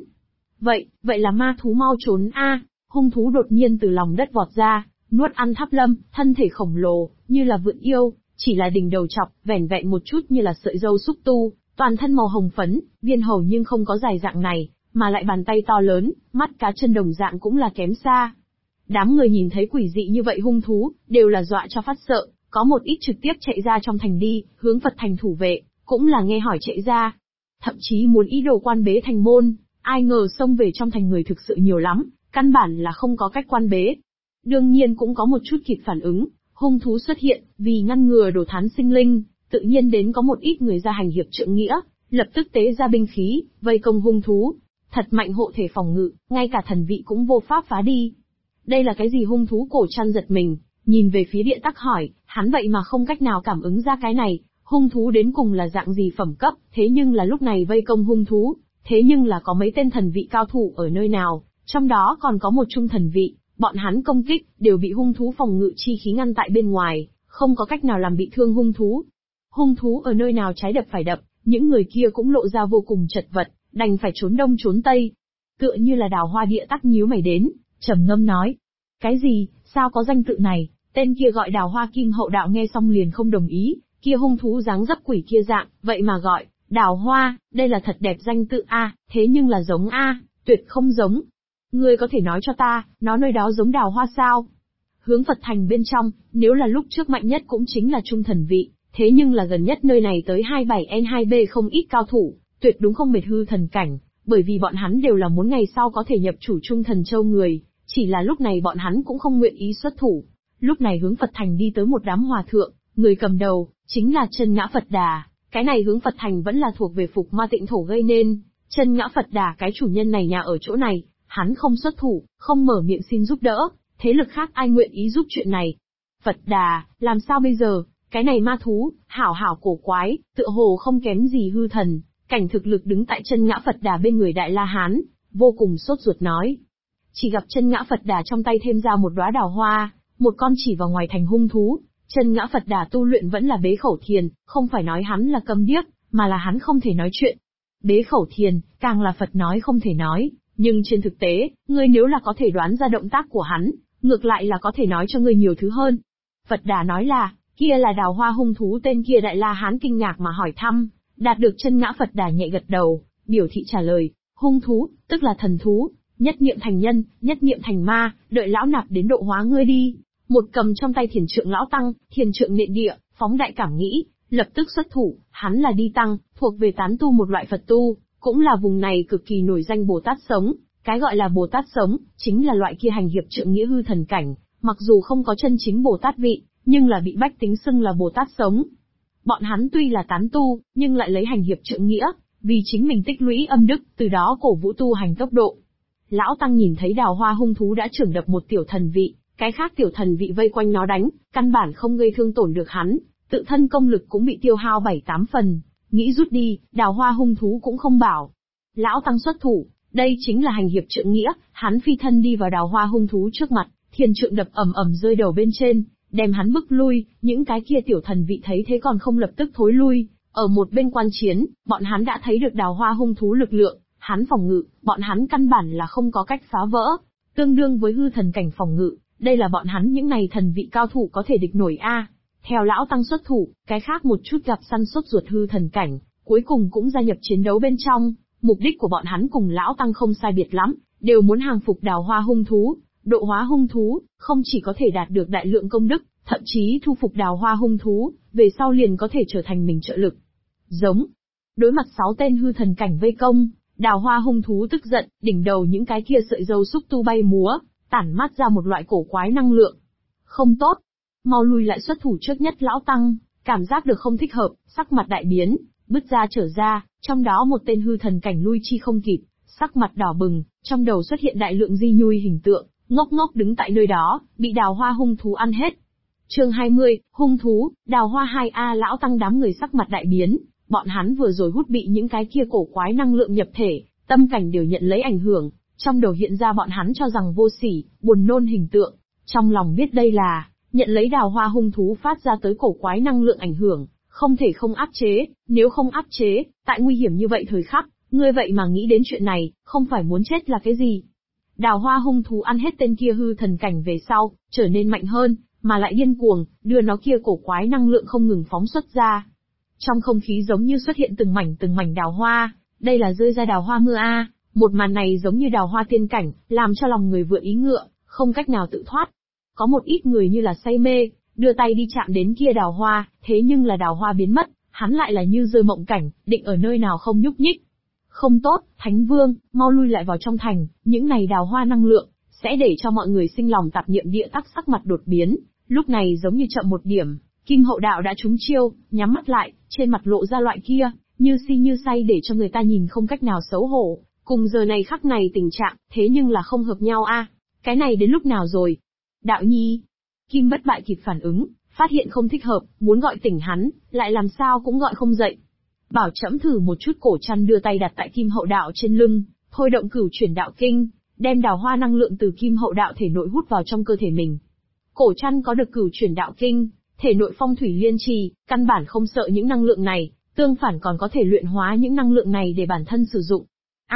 Vậy là ma thú mau trốn hung thú đột nhiên từ lòng đất vọt ra, nuốt ăn tháp lâm, thân thể khổng lồ, như là vượn yêu, chỉ là đỉnh đầu chọc, vẻn vẹn một chút như là sợi râu xúc tu, toàn thân màu hồng phấn, viên hầu nhưng không có dài dạng này, mà lại bàn tay to lớn, mắt cá chân đồng dạng cũng là kém xa. Đám người nhìn thấy quỷ dị như vậy hung thú, đều là dọa cho phát sợ, có một ít trực tiếp chạy ra trong thành đi, hướng Phật thành thủ vệ, cũng là nghe hỏi chạy ra. Thậm chí muốn ý đồ quan bế thành môn, ai ngờ xông về trong thành người thực sự nhiều lắm, căn bản là không có cách quan bế. Đương nhiên cũng có một chút kịp phản ứng, hung thú xuất hiện, vì ngăn ngừa đồ thán sinh linh, tự nhiên đến có một ít người ra hành hiệp trượng nghĩa, lập tức tế ra binh khí, vây công hung thú. Thật mạnh hộ thể phòng ngự, ngay cả thần vị cũng vô pháp phá đi. Đây là cái gì hung thú? Cổ Trăn giật mình, nhìn về phía địa tắc hỏi, hắn vậy mà không cách nào cảm ứng ra cái này, hung thú đến cùng là dạng gì phẩm cấp, thế nhưng là lúc này vây công hung thú, thế nhưng là có mấy tên thần vị cao thủ ở nơi nào, trong đó còn có một trung thần vị, bọn hắn công kích, đều bị hung thú phòng ngự chi khí ngăn tại bên ngoài, không có cách nào làm bị thương hung thú. Hung thú ở nơi nào trái đập phải đập, những người kia cũng lộ ra vô cùng chật vật, đành phải trốn đông trốn tây. Tựa như là Đào Hoa địa tắc nhíu mày đến, trầm ngâm nói. Cái gì, sao có danh tự này? Tên kia gọi Đào Hoa Kim Hậu Đạo nghe xong liền không đồng ý, kia hung thú dáng dấp quỷ kia dạng, vậy mà gọi, Đào Hoa, đây là thật đẹp danh tự thế nhưng là giống tuyệt không giống. Ngươi có thể nói cho ta, nó nơi đó giống Đào Hoa sao? Hướng Phật thành bên trong, nếu là lúc trước mạnh nhất cũng chính là trung thần vị, thế nhưng là gần nhất nơi này tới 27N2B không ít cao thủ, tuyệt đúng không mệt hư thần cảnh, bởi vì bọn hắn đều là muốn ngày sau có thể nhập chủ trung thần châu người, chỉ là lúc này bọn hắn cũng không nguyện ý xuất thủ. Lúc này hướng Phật thành đi tới một đám hòa thượng, người cầm đầu, chính là Chân Ngã Phật Đà, cái này hướng Phật thành vẫn là thuộc về Phục Ma Tịnh Thổ gây nên, Chân Ngã Phật Đà cái chủ nhân này nhà ở chỗ này, hắn không xuất thủ, không mở miệng xin giúp đỡ, thế lực khác ai nguyện ý giúp chuyện này. Phật Đà, làm sao bây giờ, cái này ma thú, hảo hảo cổ quái, tựa hồ không kém gì hư thần, cảnh thực lực đứng tại Chân Ngã Phật Đà bên người Đại La Hán, vô cùng sốt ruột nói. Chỉ gặp Chân Ngã Phật Đà trong tay thêm ra một đóa đào hoa, một con chỉ vào ngoài thành hung thú. Chân Ngã Phật Đà tu luyện vẫn là bế khẩu thiền, không phải nói hắn là câm điếc, mà là hắn không thể nói chuyện. Bế khẩu thiền, càng là Phật nói không thể nói, nhưng trên thực tế, ngươi nếu là có thể đoán ra động tác của hắn, ngược lại là có thể nói cho ngươi nhiều thứ hơn. Phật Đà nói là, kia là đào hoa hung thú. Tên kia Đại La Hán kinh ngạc mà hỏi thăm, đạt được Chân Ngã Phật Đà nhẹ gật đầu, biểu thị trả lời, hung thú, tức là thần thú, nhất niệm thành nhân, nhất niệm thành ma, đợi lão nạp đến độ hóa ngươi đi. Một cầm trong tay thiền trượng lão tăng, thiền trượng nện địa, phóng đại cảm nghĩ, lập tức xuất thủ. Hắn là đi tăng, thuộc về tán tu một loại Phật tu, cũng là vùng này cực kỳ nổi danh Bồ Tát sống. Cái gọi là Bồ Tát sống, chính là loại kia hành hiệp trượng nghĩa hư thần cảnh, mặc dù không có chân chính Bồ Tát vị, nhưng là bị bách tính xưng là Bồ Tát sống. Bọn hắn tuy là tán tu, nhưng lại lấy hành hiệp trượng nghĩa, vì chính mình tích lũy âm đức, từ đó cổ vũ tu hành tốc độ. Lão Tăng nhìn thấy đào hoa hung thú đã chưởng đập một tiểu thần vị, cái khác tiểu thần vị vây quanh nó đánh, căn bản không gây thương tổn được hắn, tự thân công lực cũng bị tiêu hao 7-8 phần, nghĩ rút đi, đào hoa hung thú cũng không bảo. Lão Tăng xuất thủ, đây chính là hành hiệp trượng nghĩa, hắn phi thân đi vào đào hoa hung thú trước mặt, thiên trượng đập ầm ầm rơi đầu bên trên, đem hắn bức lui, những cái kia tiểu thần vị thấy thế còn không lập tức thối lui, ở một bên quan chiến, bọn hắn đã thấy được đào hoa hung thú lực lượng, hắn phòng ngự, bọn hắn căn bản là không có cách phá vỡ, tương đương với hư thần cảnh phòng ngự, đây là bọn hắn những này thần vị cao thủ có thể địch nổi a. Theo Lão Tăng xuất thủ, cái khác một chút gặp săn sốt ruột hư thần cảnh, cuối cùng cũng gia nhập chiến đấu bên trong, mục đích của bọn hắn cùng Lão Tăng không sai biệt lắm, đều muốn hàng phục đào hoa hung thú, độ hóa hung thú, không chỉ có thể đạt được đại lượng công đức, thậm chí thu phục đào hoa hung thú, về sau liền có thể trở thành mình trợ lực. Giống. Đối mặt 6 tên hư thần cảnh vây công, đào hoa hung thú tức giận, đỉnh đầu những cái kia sợi râu xúc tu bay múa, tản mát ra một loại cổ quái năng lượng. Không tốt. Mau lui lại xuất thủ trước nhất Lão Tăng, cảm giác được không thích hợp, sắc mặt đại biến, bứt ra trở ra, trong đó một tên hư thần cảnh lui chi không kịp, sắc mặt đỏ bừng, trong đầu xuất hiện đại lượng di nhui hình tượng, ngốc ngốc đứng tại nơi đó, bị đào hoa hung thú ăn hết. Chương 20, hung thú, đào hoa 2A. Lão Tăng đám người sắc mặt đại biến, bọn hắn vừa rồi hút bị những cái kia cổ quái năng lượng nhập thể, tâm cảnh đều nhận lấy ảnh hưởng, trong đầu hiện ra bọn hắn cho rằng vô sỉ, buồn nôn hình tượng, trong lòng biết đây là nhận lấy đào hoa hung thú phát ra tới cổ quái năng lượng ảnh hưởng, không thể không áp chế, nếu không áp chế, tại nguy hiểm như vậy thời khắc, ngươi vậy mà nghĩ đến chuyện này, không phải muốn chết là cái gì? Đào hoa hung thú ăn hết tên kia hư thần cảnh về sau, trở nên mạnh hơn, mà lại điên cuồng, đưa nó kia cổ quái năng lượng không ngừng phóng xuất ra. Trong không khí giống như xuất hiện từng mảnh đào hoa, đây là rơi ra đào hoa mưa a. Một màn này giống như đào hoa tiên cảnh, làm cho lòng người vượn ý ngựa, không cách nào tự thoát. Có một ít người như là say mê, đưa tay đi chạm đến kia đào hoa, thế nhưng là đào hoa biến mất, hắn lại là như rơi mộng cảnh, định ở nơi nào không nhúc nhích. Không tốt, Thánh Vương, mau lui lại vào trong thành, những này đào hoa năng lượng, sẽ để cho mọi người sinh lòng tạp niệm. Địa Tắc sắc mặt đột biến, lúc này giống như chậm một điểm, Kim Hậu Đạo đã trúng chiêu, nhắm mắt lại, trên mặt lộ ra loại kia, như si như say để cho người ta nhìn không cách nào xấu hổ, cùng giờ này khắc này tình trạng, thế nhưng là không hợp nhau a. Cái này đến lúc nào rồi? Đạo nhi. Kim Bất Bại kịp phản ứng, phát hiện không thích hợp, muốn gọi tỉnh hắn, lại làm sao cũng gọi không dậy. Bảo trẫm thử một chút. Cổ Trăn đưa tay đặt tại Kim Hậu Đạo trên lưng, thôi động Cửu Chuyển Đạo Kinh, đem đào hoa năng lượng từ Kim Hậu Đạo thể nội hút vào trong cơ thể mình. Cổ Trăn có được Cửu Chuyển Đạo Kinh, thể nội phong thủy liên trì, căn bản không sợ những năng lượng này, tương phản còn có thể luyện hóa những năng lượng này để bản thân sử dụng.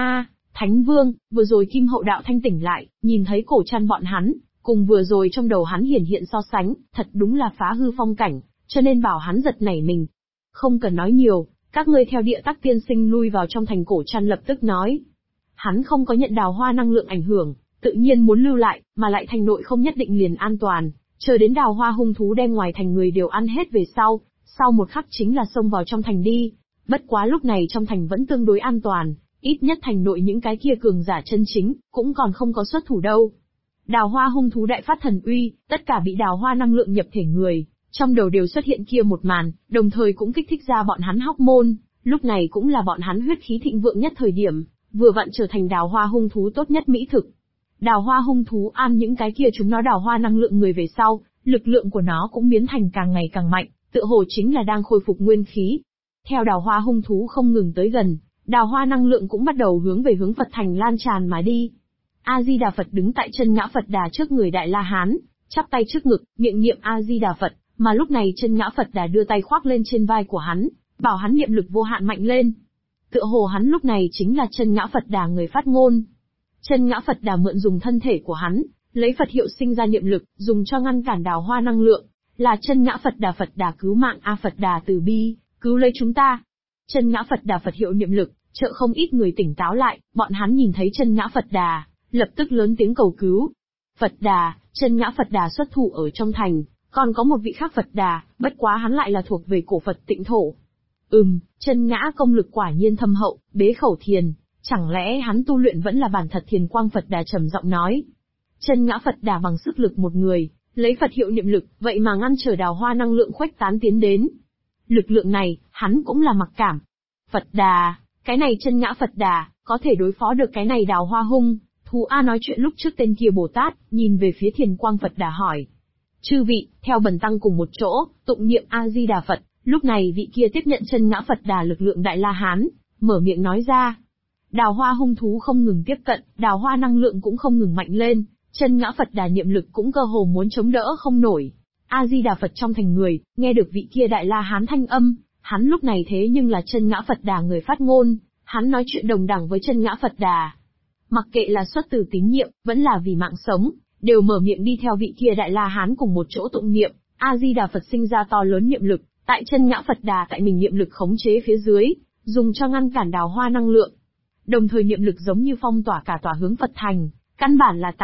Thánh Vương, vừa rồi Kim Hậu Đạo thanh tỉnh lại, nhìn thấy Cổ Trăn bọn hắn, cùng vừa rồi trong đầu hắn hiển hiện so sánh, thật đúng là phá hư phong cảnh, cho nên bảo hắn giật nảy mình. Không cần nói nhiều, các ngươi theo Địa Tắc tiên sinh lui vào trong thành. Cổ Trăn lập tức nói. Hắn không có nhận đào hoa năng lượng ảnh hưởng, tự nhiên muốn lưu lại, mà lại thành nội không nhất định liền an toàn, chờ đến đào hoa hung thú đem ngoài thành người đều ăn hết về sau một khắc chính là xông vào trong thành đi. Bất quá lúc này trong thành vẫn tương đối an toàn, ít nhất thành nội những cái kia cường giả chân chính, cũng còn không có xuất thủ đâu. Đào hoa hung thú đại phát thần uy, tất cả bị đào hoa năng lượng nhập thể người, trong đầu đều xuất hiện kia một màn, đồng thời cũng kích thích ra bọn hắn hóc môn, lúc này cũng là bọn hắn huyết khí thịnh vượng nhất thời điểm, vừa vặn trở thành đào hoa hung thú tốt nhất mỹ thực. Đào hoa hung thú ăn những cái kia chúng nó đào hoa năng lượng người về sau, lực lượng của nó cũng biến thành càng ngày càng mạnh, tựa hồ chính là đang khôi phục nguyên khí. Theo đào hoa hung thú không ngừng tới gần, đào hoa năng lượng cũng bắt đầu hướng về hướng Phật thành lan tràn mà đi. A Di Đà Phật đứng tại chân ngã Phật Đà trước người Đại La Hán, chắp tay trước ngực, miệng niệm A Di Đà Phật, mà lúc này chân ngã Phật Đà đưa tay khoác lên trên vai của hắn, bảo hắn niệm lực vô hạn mạnh lên. Tựa hồ hắn lúc này chính là chân ngã Phật Đà người phát ngôn. Chân ngã Phật Đà mượn dùng thân thể của hắn, lấy Phật hiệu sinh ra niệm lực, dùng cho ngăn cản đào hoa năng lượng, là chân ngã Phật Đà cứu mạng a. Phật Đà từ bi, cứu lấy chúng ta. Chân ngã Phật Đà Phật hiệu niệm lực, trợ không ít người tỉnh táo lại, bọn hắn nhìn thấy chân ngã Phật Đà, lập tức lớn tiếng cầu cứu. Phật Đà, chân ngã Phật Đà xuất thủ ở trong thành, còn có một vị khác Phật Đà, bất quá hắn lại là thuộc về cổ Phật Tịnh thổ. Chân ngã công lực quả nhiên thâm hậu, bế khẩu thiền, chẳng lẽ hắn tu luyện vẫn là bản thật thiền quang? Phật Đà trầm giọng nói. Chân ngã Phật Đà bằng sức lực một người, lấy Phật hiệu niệm lực, vậy mà ngăn trở đào hoa năng lượng khuếch tán tiến đến. Lực lượng này, hắn cũng là mặc cảm. Phật Đà, cái này chân ngã Phật Đà, có thể đối phó được cái này đào hoa hung Thú A nói chuyện lúc trước tên kia Bồ Tát, nhìn về phía Thiền Quang Phật Đà hỏi. Chư vị, theo bần tăng cùng một chỗ, tụng niệm A-di-đà Phật. Lúc này vị kia tiếp nhận chân ngã Phật Đà lực lượng Đại La Hán, mở miệng nói ra. Đào hoa hung thú không ngừng tiếp cận, đào hoa năng lượng cũng không ngừng mạnh lên, chân ngã Phật Đà niệm lực cũng cơ hồ muốn chống đỡ không nổi. A-di-đà Phật trong thành người, nghe được vị kia Đại La Hán thanh âm, hắn lúc này thế nhưng là chân ngã Phật Đà người phát ngôn, hắn nói chuyện đồng đẳng với chân ngã Phật Đà. Mặc kệ là xuất từ tín nhiệm, vẫn là vì mạng sống, đều mở miệng đi theo vị kia Đại La Hán cùng một chỗ tụng niệm, A-di-đà Phật sinh ra to lớn niệm lực, tại chân ngã Phật Đà tại mình niệm lực khống chế phía dưới, dùng cho ngăn cản đào hoa năng lượng. Đồng thời niệm lực giống như phong tỏa cả tòa hướng Phật thành, căn bản là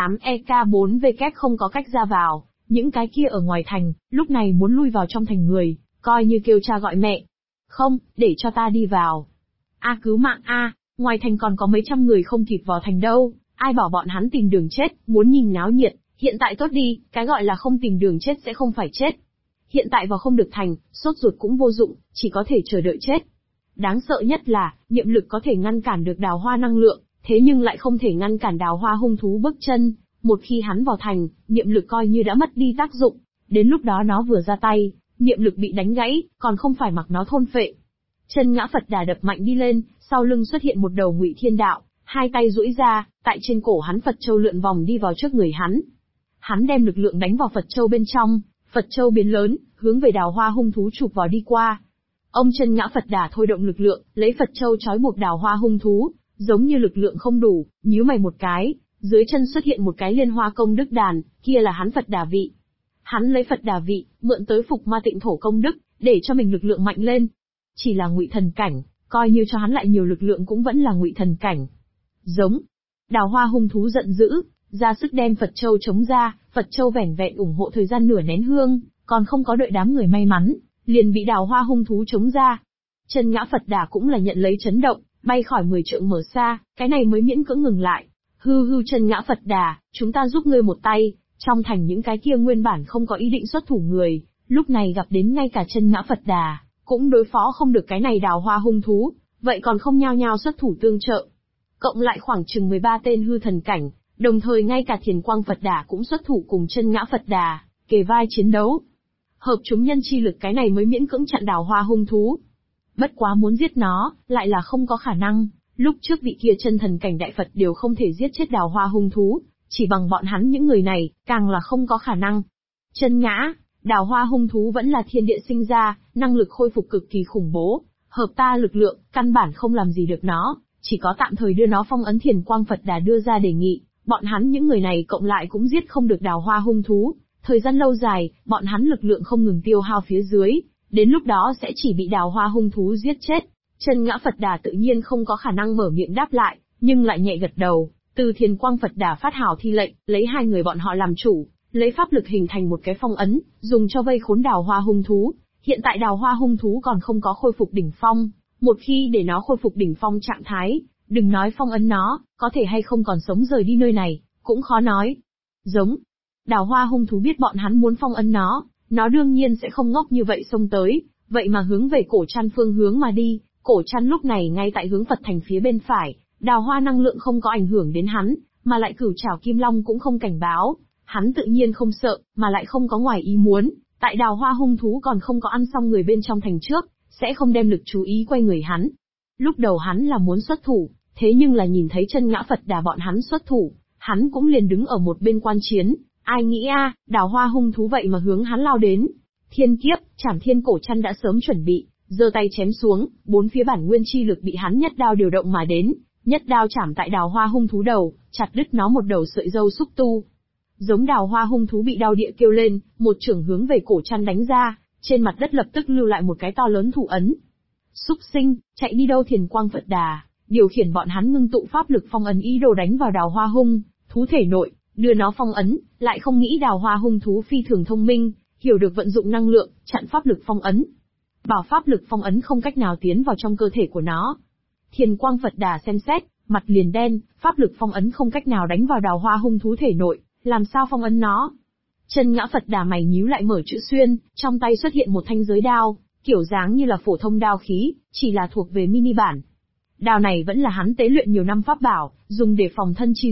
8EK4V không có cách ra vào, những cái kia ở ngoài thành, lúc này muốn lui vào trong thành người, coi như kêu cha gọi mẹ. Không, để cho ta đi vào. A cứu mạng A, ngoài thành còn có mấy trăm người không kịp vào thành đâu, ai bảo bọn hắn tìm đường chết, muốn nhìn náo nhiệt, hiện tại tốt đi, cái gọi là không tìm đường chết sẽ không phải chết. Hiện tại vào không được thành, sốt ruột cũng vô dụng, chỉ có thể chờ đợi chết. Đáng sợ nhất là, niệm lực có thể ngăn cản được đào hoa năng lượng, thế nhưng lại không thể ngăn cản đào hoa hung thú bước chân. Một khi hắn vào thành, niệm lực coi như đã mất đi tác dụng, đến lúc đó nó vừa ra tay, niệm lực bị đánh gãy, còn không phải mặc nó thôn phệ. Chân ngã Phật Đà đập mạnh đi lên, sau lưng xuất hiện một đầu Ngụy Thiên Đạo, hai tay duỗi ra, tại trên cổ hắn Phật Châu lượn vòng đi vào trước người hắn. Hắn đem lực lượng đánh vào Phật Châu bên trong, Phật Châu biến lớn, hướng về đào hoa hung thú chụp vào đi qua. Ông chân ngã Phật Đà thôi động lực lượng, lấy Phật Châu trói buộc đào hoa hung thú, giống như lực lượng không đủ, nhíu mày một cái, dưới chân xuất hiện một cái liên hoa công đức đàn, kia là hắn Phật Đà vị. Hắn lấy Phật Đà vị, mượn tới phục ma tịnh thổ công đức, để cho mình lực lượng mạnh lên. Chỉ là Ngụy thần cảnh, coi như cho hắn lại nhiều lực lượng cũng vẫn là Ngụy thần cảnh. Giống. Đào hoa hung thú giận dữ, ra sức đem Phật Châu chống ra, Phật Châu vẻn vẹn ủng hộ thời gian nửa nén hương, còn không có đợi đám người may mắn, liền bị đào hoa hung thú chống ra. Chân ngã Phật Đà cũng là nhận lấy chấn động, bay khỏi 10 trượng mở xa, cái này mới miễn cưỡng ngừng lại. Hư chân ngã Phật Đà, chúng ta giúp ngươi một tay, trong thành những cái kia nguyên bản không có ý định xuất thủ người, lúc này gặp đến ngay cả chân ngã Phật Đà, cũng đối phó không được cái này đào hoa hung thú, vậy còn không nhao nhao xuất thủ tương trợ. Cộng lại khoảng chừng 13 tên hư thần cảnh, đồng thời ngay cả Thiền Quang Phật Đà cũng xuất thủ cùng chân ngã Phật Đà, kề vai chiến đấu. Hợp chúng nhân chi lực cái này mới miễn cưỡng chặn đào hoa hung thú. Bất quá muốn giết nó, lại là không có khả năng, lúc trước vị kia chân thần cảnh đại Phật đều không thể giết chết đào hoa hung thú, chỉ bằng bọn hắn những người này, càng là không có khả năng. Chân ngã, đào hoa hung thú vẫn là thiên địa sinh ra, năng lực khôi phục cực kỳ khủng bố, hợp ta lực lượng, căn bản không làm gì được nó, chỉ có tạm thời đưa nó phong ấn. Thiền Quang Phật Đà đưa ra đề nghị, bọn hắn những người này cộng lại cũng giết không được đào hoa hung thú, thời gian lâu dài, bọn hắn lực lượng không ngừng tiêu hao phía dưới, đến lúc đó sẽ chỉ bị đào hoa hung thú giết chết. Chân ngã Phật Đà tự nhiên không có khả năng mở miệng đáp lại, nhưng lại nhẹ gật đầu, từ Thiền Quang Phật Đà phát hào thi lệnh, lấy hai người bọn họ làm chủ, lấy pháp lực hình thành một cái phong ấn, dùng cho vây khốn đào hoa hung thú. Hiện tại đào hoa hung thú còn không có khôi phục đỉnh phong, một khi để nó khôi phục đỉnh phong trạng thái, đừng nói phong ấn nó, có thể hay không còn sống rời đi nơi này, cũng khó nói. Giống. Đào hoa hung thú biết bọn hắn muốn phong ấn nó đương nhiên sẽ không ngốc như vậy xông tới, vậy mà hướng về cổ trăn phương hướng mà đi. Cổ trăn lúc này ngay tại hướng Phật thành phía bên phải, đào hoa năng lượng không có ảnh hưởng đến hắn, mà lại cửu trảo kim long cũng không cảnh báo, hắn tự nhiên không sợ, mà lại không có ngoài ý muốn, tại đào hoa hung thú còn không có ăn xong người bên trong thành trước, sẽ không đem lực chú ý quay người hắn. Lúc đầu hắn là muốn xuất thủ, thế nhưng là nhìn thấy chân ngã Phật Đà bọn hắn xuất thủ, hắn cũng liền đứng ở một bên quan chiến, ai nghĩ đào hoa hung thú vậy mà hướng hắn lao đến. Thiên kiếp, Trảm Thiên cổ trăn đã sớm chuẩn bị, giơ tay chém xuống, bốn phía bản nguyên chi lực bị hắn nhất đao điều động mà đến, nhất đao chảm tại đào hoa hung thú đầu, chặt đứt nó một đầu sợi râu xúc tu. Giống đào hoa hung thú bị đau địa kêu lên, một chưởng hướng về cổ trăn đánh ra, trên mặt đất lập tức lưu lại một cái to lớn thủ ấn. Súc sinh, chạy đi đâu? Thiền Quang Phật Đà điều khiển bọn hắn ngưng tụ pháp lực phong ấn ý đồ đánh vào đào hoa hung thú thể nội, đưa nó phong ấn, lại không nghĩ đào hoa hung thú phi thường thông minh, hiểu được vận dụng năng lượng, chặn pháp lực phong ấn. Bảo pháp lực phong ấn không cách nào tiến vào trong cơ thể của nó. Thiền Quang Phật Đà xem xét, mặt liền đen, pháp lực phong ấn không cách nào đánh vào đào hoa hung thú thể nội, làm sao phong ấn nó? Chân ngã Phật Đà mày nhíu lại mở chữ xuyên, trong tay xuất hiện một thanh giới đao, kiểu dáng như là phổ thông đao khí, chỉ là thuộc về mini bản. Đao này vẫn là hắn tế luyện nhiều năm pháp bảo, dùng để phòng thân chi dụng,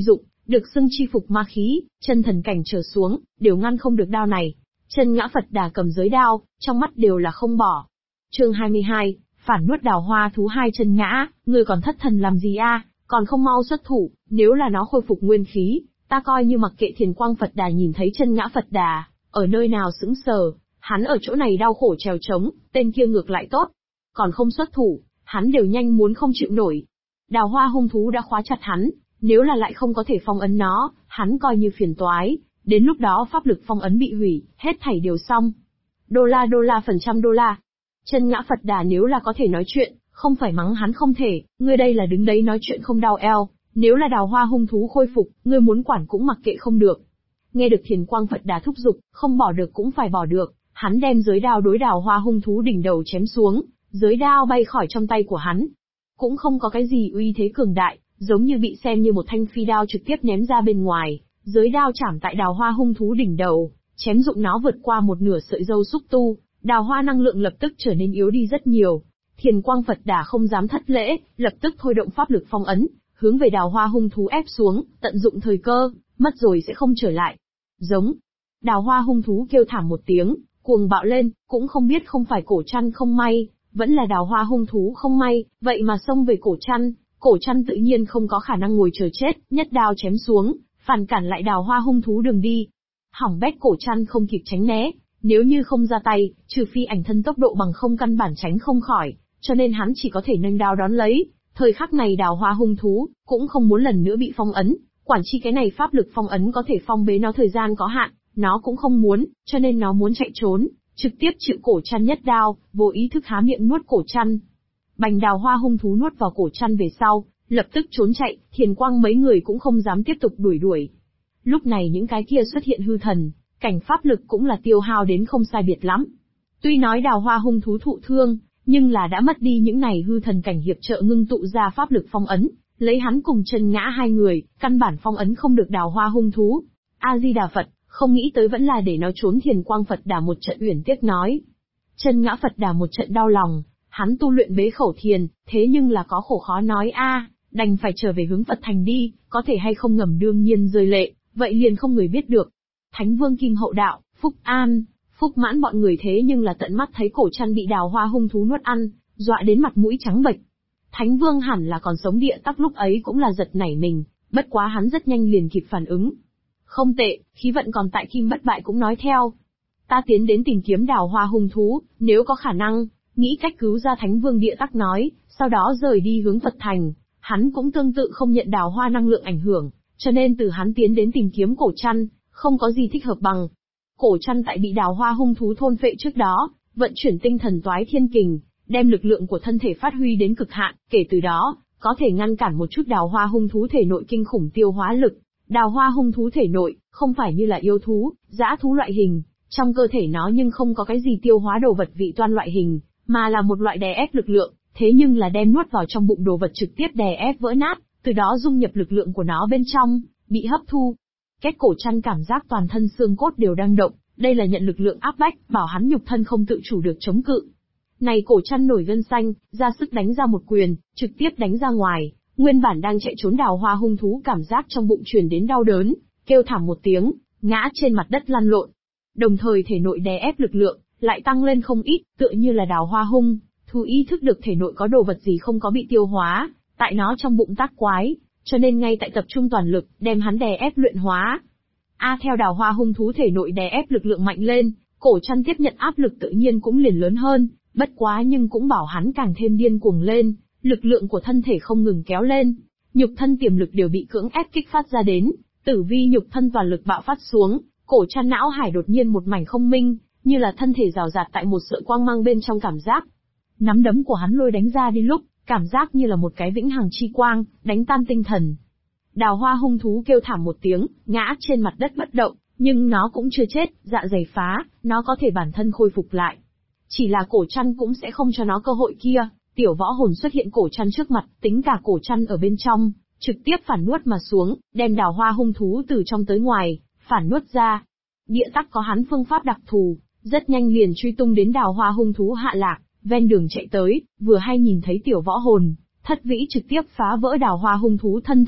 được xưng chi phục ma khí, chân thần cảnh trở xuống, đều ngăn không được đao này. Chân ngã Phật Đà cầm giới đao, trong mắt đều là không bỏ. Chương 22, phản nuốt đào hoa thú hai chân ngã, ngươi còn thất thần làm gì a? Còn không mau xuất thủ, nếu là nó khôi phục nguyên khí, ta coi như mặc kệ. Thiền quang Phật Đà nhìn thấy chân ngã Phật Đà, ở nơi nào sững sờ, hắn ở chỗ này đau khổ trèo trống, tên kia ngược lại tốt. Còn không xuất thủ, hắn đều nhanh muốn không chịu nổi. Đào hoa hung thú đã khóa chặt hắn, nếu là lại không có thể phong ấn nó, hắn coi như phiền toái, đến lúc đó pháp lực phong ấn bị hủy, hết thảy đều xong. Đô la phần trăm đô la. Chân ngã Phật Đà nếu là có thể nói chuyện, không phải mắng hắn không thể, ngươi đây là đứng đấy nói chuyện không đau eo, nếu là đào hoa hung thú khôi phục, ngươi muốn quản cũng mặc kệ không được. Nghe được Thiền quang Phật Đà thúc giục, không bỏ được cũng phải bỏ được, hắn đem giới đao đối đào hoa hung thú đỉnh đầu chém xuống, giới đao bay khỏi trong tay của hắn. Cũng không có cái gì uy thế cường đại, giống như bị xem như một thanh phi đao trực tiếp ném ra bên ngoài, giới đao chạm tại đào hoa hung thú đỉnh đầu, chém dụng nó vượt qua một nửa sợi râu xúc tu, đào hoa năng lượng lập tức trở nên yếu đi rất nhiều. Thiền quang Phật Đà không dám thất lễ, lập tức thôi động pháp lực phong ấn, hướng về đào hoa hung thú ép xuống, tận dụng thời cơ, mất rồi sẽ không trở lại. Giống. Đào hoa hung thú kêu thảm một tiếng, cuồng bạo lên, cũng không biết không phải cổ chăn không may, vẫn là đào hoa hung thú không may, vậy mà xông về cổ chăn tự nhiên không có khả năng ngồi chờ chết, nhất đao chém xuống, phản cản lại đào hoa hung thú đường đi. Hỏng bét, cổ chăn không kịp tránh né, nếu như không ra tay, trừ phi ảnh thân tốc độ bằng không căn bản tránh không khỏi, cho nên hắn chỉ có thể nâng đao đón lấy. Thời khắc này đào hoa hung thú, cũng không muốn lần nữa bị phong ấn, quản chi cái này pháp lực phong ấn có thể phong bế nó thời gian có hạn, nó cũng không muốn, cho nên nó muốn chạy trốn, trực tiếp chịu cổ chăn nhất đao, vô ý thức há miệng nuốt cổ chăn. Bành, đào hoa hung thú nuốt vào cổ chăn về sau, lập tức trốn chạy, Thiền quang mấy người cũng không dám tiếp tục đuổi. Lúc này những cái kia xuất hiện hư thần, cảnh pháp lực cũng là tiêu hao đến không sai biệt lắm. Tuy nói đào hoa hung thú thụ thương, nhưng là đã mất đi những này hư thần cảnh hiệp trợ ngưng tụ ra pháp lực phong ấn, lấy hắn cùng chân ngã hai người, căn bản phong ấn không được đào hoa hung thú. A-di-đà Phật, không nghĩ tới vẫn là để nó trốn. Thiền quang Phật Đà một trận uyển tiếc nói. Chân ngã Phật Đà một trận đau lòng, hắn tu luyện bế khẩu thiền, thế nhưng là có khổ khó nói đành phải trở về hướng Phật thành đi, có thể hay không ngầm đương nhiên rơi lệ, vậy liền không người biết được. Thánh Vương Kim Hậu Đạo, Phúc An, Phúc Mãn bọn người thế nhưng là tận mắt thấy cổ chăn bị đào hoa hung thú nuốt ăn, dọa đến mặt mũi trắng bệch. Thánh Vương hẳn là còn sống địa tắc lúc ấy cũng là giật nảy mình, bất quá hắn rất nhanh liền kịp phản ứng. Không tệ, khí vận còn tại, Kim Bất Bại cũng nói theo. Ta tiến đến tìm kiếm đào hoa hung thú, nếu có khả năng, nghĩ cách cứu ra. Thánh Vương địa tắc nói, sau đó rời đi hướng Phật thành. Hắn cũng tương tự không nhận đào hoa năng lượng ảnh hưởng, cho nên từ hắn tiến đến tìm kiếm cổ chăn, không có gì thích hợp bằng. Cổ chăn tại bị đào hoa hung thú thôn phệ trước đó, vận chuyển tinh thần toái thiên kình, đem lực lượng của thân thể phát huy đến cực hạn, kể từ đó, có thể ngăn cản một chút đào hoa hung thú thể nội kinh khủng tiêu hóa lực. Đào hoa hung thú thể nội, không phải như là yêu thú, dã thú loại hình, trong cơ thể nó nhưng không có cái gì tiêu hóa đồ vật vị toan loại hình, mà là một loại đè ép lực lượng, thế nhưng là đem nuốt vào trong bụng đồ vật trực tiếp đè ép vỡ nát, từ đó dung nhập lực lượng của nó bên trong, bị hấp thu. Kết cổ chăn cảm giác toàn thân xương cốt đều đang động, đây là nhận lực lượng áp bách, bảo hắn nhục thân không tự chủ được chống cự. Này cổ chăn nổi gân xanh, ra sức đánh ra một quyền, trực tiếp đánh ra ngoài, nguyên bản đang chạy trốn đào hoa hung thú cảm giác trong bụng truyền đến đau đớn, kêu thảm một tiếng, ngã trên mặt đất lăn lộn. Đồng thời thể nội đè ép lực lượng, lại tăng lên không ít, tựa như là đào hoa hung thú ý thức được thể nội có đồ vật gì không có bị tiêu hóa, tại nó trong bụng tác quái, cho nên ngay tại tập trung toàn lực, đem hắn đè ép luyện hóa. Theo đào hoa hung thú thể nội đè ép lực lượng mạnh lên, cổ chăn tiếp nhận áp lực tự nhiên cũng liền lớn hơn, bất quá nhưng cũng bảo hắn càng thêm điên cuồng lên, lực lượng của thân thể không ngừng kéo lên, nhục thân tiềm lực đều bị cưỡng ép kích phát ra đến, tử vi nhục thân toàn lực bạo phát xuống, cổ chăn não hải đột nhiên một mảnh không minh, như là thân thể rào rạt tại một sợi quang mang bên trong cảm giác. Nắm đấm của hắn lôi đánh ra đi lúc, cảm giác như là một cái vĩnh hằng chi quang, đánh tan tinh thần. Đào hoa hung thú kêu thảm một tiếng, ngã trên mặt đất bất động, nhưng nó cũng chưa chết, dạ dày phá, nó có thể bản thân khôi phục lại. Chỉ là cổ chăn cũng sẽ không cho nó cơ hội kia, tiểu võ hồn xuất hiện cổ chăn trước mặt, tính cả cổ chăn ở bên trong, trực tiếp phản nuốt mà xuống, đem đào hoa hung thú từ trong tới ngoài, phản nuốt ra. Địa tắc có hắn phương pháp đặc thù, rất nhanh liền truy tung đến đào hoa hung thú hạ lạc, ven đường chạy tới, vừa hay nhìn thấy tiểu võ hồn, thất vĩ trực tiếp phá vỡ đào hoa hung thú thân thể,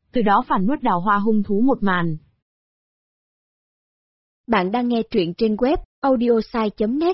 từ đó phản nuốt đào hoa hung thú một màn. Bạn đang nghe truyện trên web audiosai.net.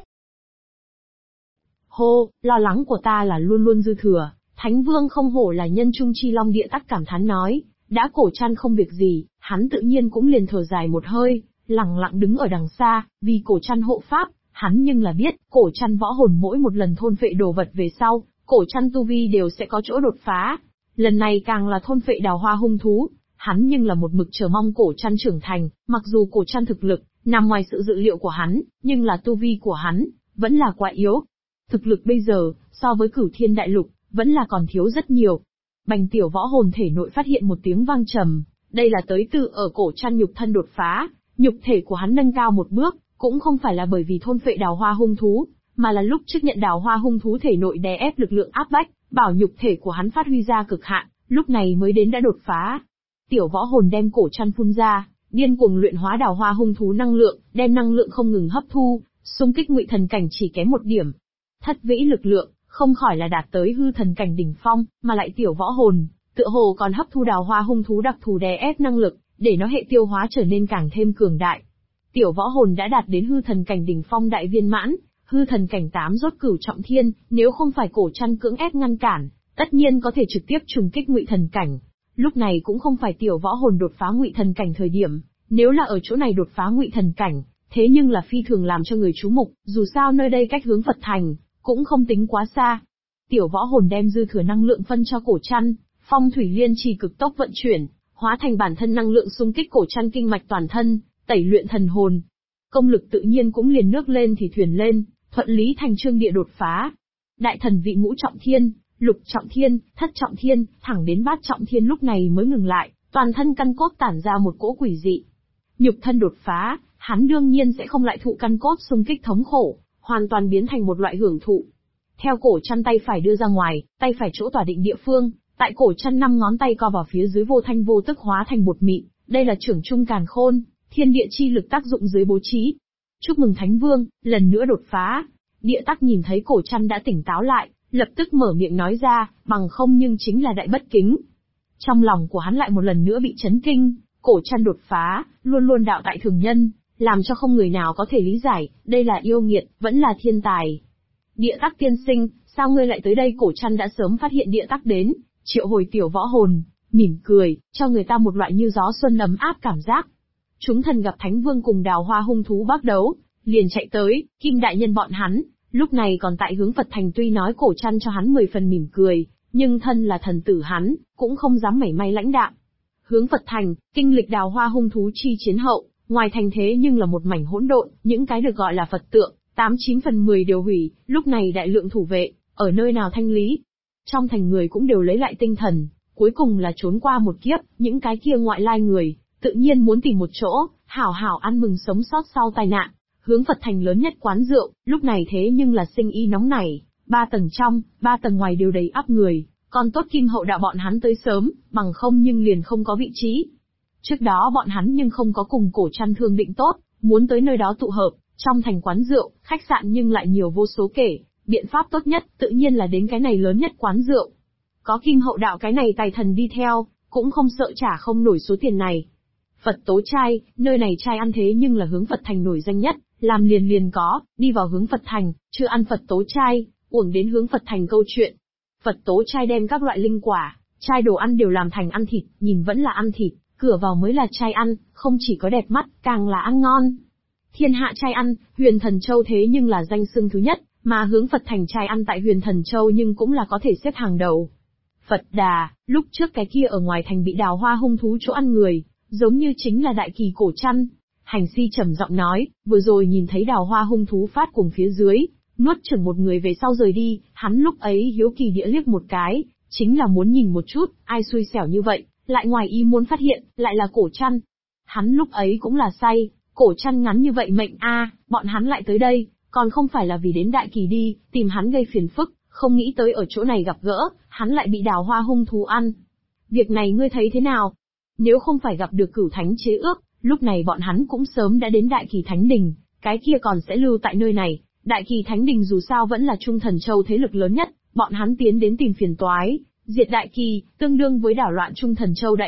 Hô, lo lắng của ta là luôn luôn dư thừa, Thánh Vương không hổ là nhân trung chi long. Địa Tắc cảm thán nói, đã Cổ Trăn không việc gì, hắn tự nhiên cũng liền thở dài một hơi, lặng lặng đứng ở đằng xa, vì Cổ Trăn hộ pháp, hắn nhưng là biết, Cổ Trăn võ hồn mỗi một lần thôn phệ đồ vật về sau, Cổ Trăn tu vi đều sẽ có chỗ đột phá. Lần này càng là thôn phệ đào hoa hung thú, hắn nhưng là một mực chờ mong Cổ Trăn trưởng thành, mặc dù Cổ Trăn thực lực nằm ngoài sự dự liệu của hắn, nhưng là tu vi của hắn vẫn là quá yếu. Thực lực bây giờ, so với Cửu Thiên Đại Lục, vẫn là còn thiếu rất nhiều. Bành tiểu võ hồn thể nội phát hiện một tiếng vang trầm, đây là tới từ ở Cổ Trăn nhục thân đột phá, nhục thể của hắn nâng cao một bước, cũng không phải là bởi vì thôn phệ đào hoa hung thú, mà là lúc trước nhận đào hoa hung thú thể nội đè ép lực lượng áp bách, bảo nhục thể của hắn phát huy ra cực hạn, lúc này mới đến đã đột phá. Tiểu võ hồn đem Cổ Trăn phun ra, điên cuồng luyện hóa đào hoa hung thú năng lượng, đem năng lượng không ngừng hấp thu, xung kích ngụy thần cảnh chỉ kém một điểm. Thất vĩ lực lượng, không khỏi là đạt tới hư thần cảnh đỉnh phong, mà lại tiểu võ hồn, tựa hồ còn hấp thu đào hoa hung thú đặc thù đè ép năng lực, để nó hệ tiêu hóa trở nên càng thêm cường đại. Tiểu võ hồn đã đạt đến hư thần cảnh đỉnh phong đại viên mãn, hư thần cảnh 8 rốt cửu trọng thiên, nếu không phải Cổ Trăn cưỡng ép ngăn cản, tất nhiên có thể trực tiếp trùng kích ngụy thần cảnh. Lúc này cũng không phải tiểu võ hồn đột phá ngụy thần cảnh thời điểm, nếu là ở chỗ này đột phá ngụy thần cảnh, thế nhưng là phi thường làm cho người chú mục, dù sao nơi đây cách hướng Phật thành cũng không tính quá xa. Tiểu võ hồn đem dư thừa năng lượng phân cho Cổ Trăn, phong thủy liên trì cực tốc vận chuyển, hóa thành bản thân năng lượng xung kích Cổ Trăn kinh mạch toàn thân, tẩy luyện thần hồn. Công lực tự nhiên cũng liền nước lên thì thuyền lên, thuận lý thành chương địa đột phá. Đại thần vị ngũ trọng thiên, lục trọng thiên, thất trọng thiên, thẳng đến bát trọng thiên lúc này mới ngừng lại, toàn thân căn cốt tản ra một cỗ quỷ dị. Nhục thân đột phá, hắn đương nhiên sẽ không lại thụ căn cốt xung kích thống khổ, hoàn toàn biến thành một loại hưởng thụ. Theo Cổ Trăn tay phải đưa ra ngoài, tay phải chỗ tỏa định địa phương, tại Cổ Trăn 5 ngón tay co vào phía dưới vô thanh vô tức hóa thành bột mịn, đây là trưởng trung càn khôn, thiên địa chi lực tác dụng dưới bố trí. Chúc mừng Thánh Vương, lần nữa đột phá. Địa Tắc nhìn thấy Cổ Trăn đã tỉnh táo lại, lập tức mở miệng nói ra, bằng không nhưng chính là đại bất kính. Trong lòng của hắn lại một lần nữa bị chấn kinh, Cổ Trăn đột phá, luôn luôn đạo tại thường nhân, làm cho không người nào có thể lý giải, đây là yêu nghiệt, vẫn là thiên tài. Địa Tắc tiên sinh, sao ngươi lại tới đây? Cổ Trăn đã sớm phát hiện Địa Tắc đến, triệu hồi tiểu võ hồn, mỉm cười, cho người ta một loại như gió xuân ấm áp cảm giác. Chúng thần gặp Thánh Vương cùng đào hoa hung thú bác đấu, liền chạy tới, Kim đại nhân bọn hắn, lúc này còn tại hướng Phật thành, tuy nói Cổ Trăn cho hắn 10 phần mỉm cười, nhưng thân là thần tử hắn, cũng không dám mảy may lãnh đạm. Hướng Phật thành, kinh lịch đào hoa hung thú chi chiến hậu, ngoài thành thế nhưng là một mảnh hỗn độn, những cái được gọi là Phật tượng, 89 phần 10 đều hủy, lúc này đại lượng thủ vệ, ở nơi nào thanh lý. Trong thành người cũng đều lấy lại tinh thần, cuối cùng là trốn qua một kiếp, những cái kia ngoại lai người, tự nhiên muốn tìm một chỗ, hảo hảo ăn mừng sống sót sau tai nạn. Hướng Phật thành lớn nhất quán rượu, lúc này thế nhưng là sinh ý nóng nảy, 3 tầng trong, 3 tầng ngoài đều đầy ắp người, còn tốt Kim hậu đạo bọn hắn tới sớm, bằng không nhưng liền không có vị trí. Trước đó bọn hắn nhưng không có cùng Cổ Trăn thương định tốt, muốn tới nơi đó tụ hợp, trong thành quán rượu, khách sạn nhưng lại nhiều vô số kể, biện pháp tốt nhất, tự nhiên là đến cái này lớn nhất quán rượu. Có Kim hậu đạo cái này tài thần đi theo, cũng không sợ trả không nổi số tiền này. Phật tố trai, nơi này trai ăn thế nhưng là hướng Phật thành nổi danh nhất, làm liền liền có, đi vào hướng Phật thành, chưa ăn Phật tố trai, uổng đến hướng Phật thành câu chuyện. Phật tố trai đem các loại linh quả, trai đồ ăn đều làm thành ăn thịt, nhìn vẫn là ăn thịt, cửa vào mới là trai ăn, không chỉ có đẹp mắt, càng là ăn ngon. Thiên hạ trai ăn, Huyền Thần Châu thế nhưng là danh xưng thứ nhất, mà hướng Phật thành trai ăn tại Huyền Thần Châu nhưng cũng là có thể xếp hàng đầu. Phật Đà, lúc trước cái kia ở ngoài thành bị đào hoa hung thú chỗ ăn người, giống như chính là đại kỳ Cổ Trăn. Hành Si trầm giọng nói, vừa rồi nhìn thấy đào hoa hung thú phát cuồng phía dưới, nuốt chửng một người về sau rời đi, hắn lúc ấy hiếu kỳ địa liếc một cái, chính là muốn nhìn một chút, ai xui xẻo như vậy, lại ngoài ý muốn phát hiện, lại là Cổ Trăn. Hắn lúc ấy cũng là say, Cổ Trăn ngắn như vậy mệnh bọn hắn lại tới đây, còn không phải là vì đến đại kỳ đi, tìm hắn gây phiền phức, không nghĩ tới ở chỗ này gặp gỡ, hắn lại bị đào hoa hung thú ăn. Việc này ngươi thấy thế nào? Nếu không phải gặp được Cửu Thánh chế ước, lúc này bọn hắn cũng sớm đã đến Đại Kỳ Thánh Đình, cái kia còn sẽ lưu tại nơi này. Đại Kỳ Thánh Đình dù sao vẫn là Trung Thần Châu thế lực lớn nhất, bọn hắn tiến đến tìm phiền toái, diệt Đại Kỳ, tương đương với đảo loạn Trung Thần Châu đại cục,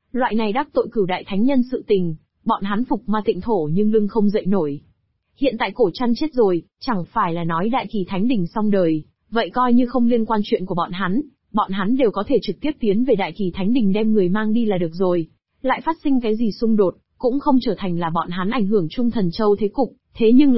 Loại này đắc tội Cửu đại thánh nhân sự tình, bọn hắn phục ma tịnh thổ nhưng lưng không dậy nổi. Hiện tại Cổ Trăn chết rồi, chẳng phải là nói Đại Kỳ Thánh Đình xong đời, vậy coi như không liên quan chuyện của bọn hắn đều có thể trực tiếp tiến về Đại Kỳ Thánh Đình đem người mang đi là được rồi. Lại phát sinh cái gì xung đột, cũng không trở thành là bọn hắn ảnh hưởng Trung Thần Châu thế cục, thế nhưng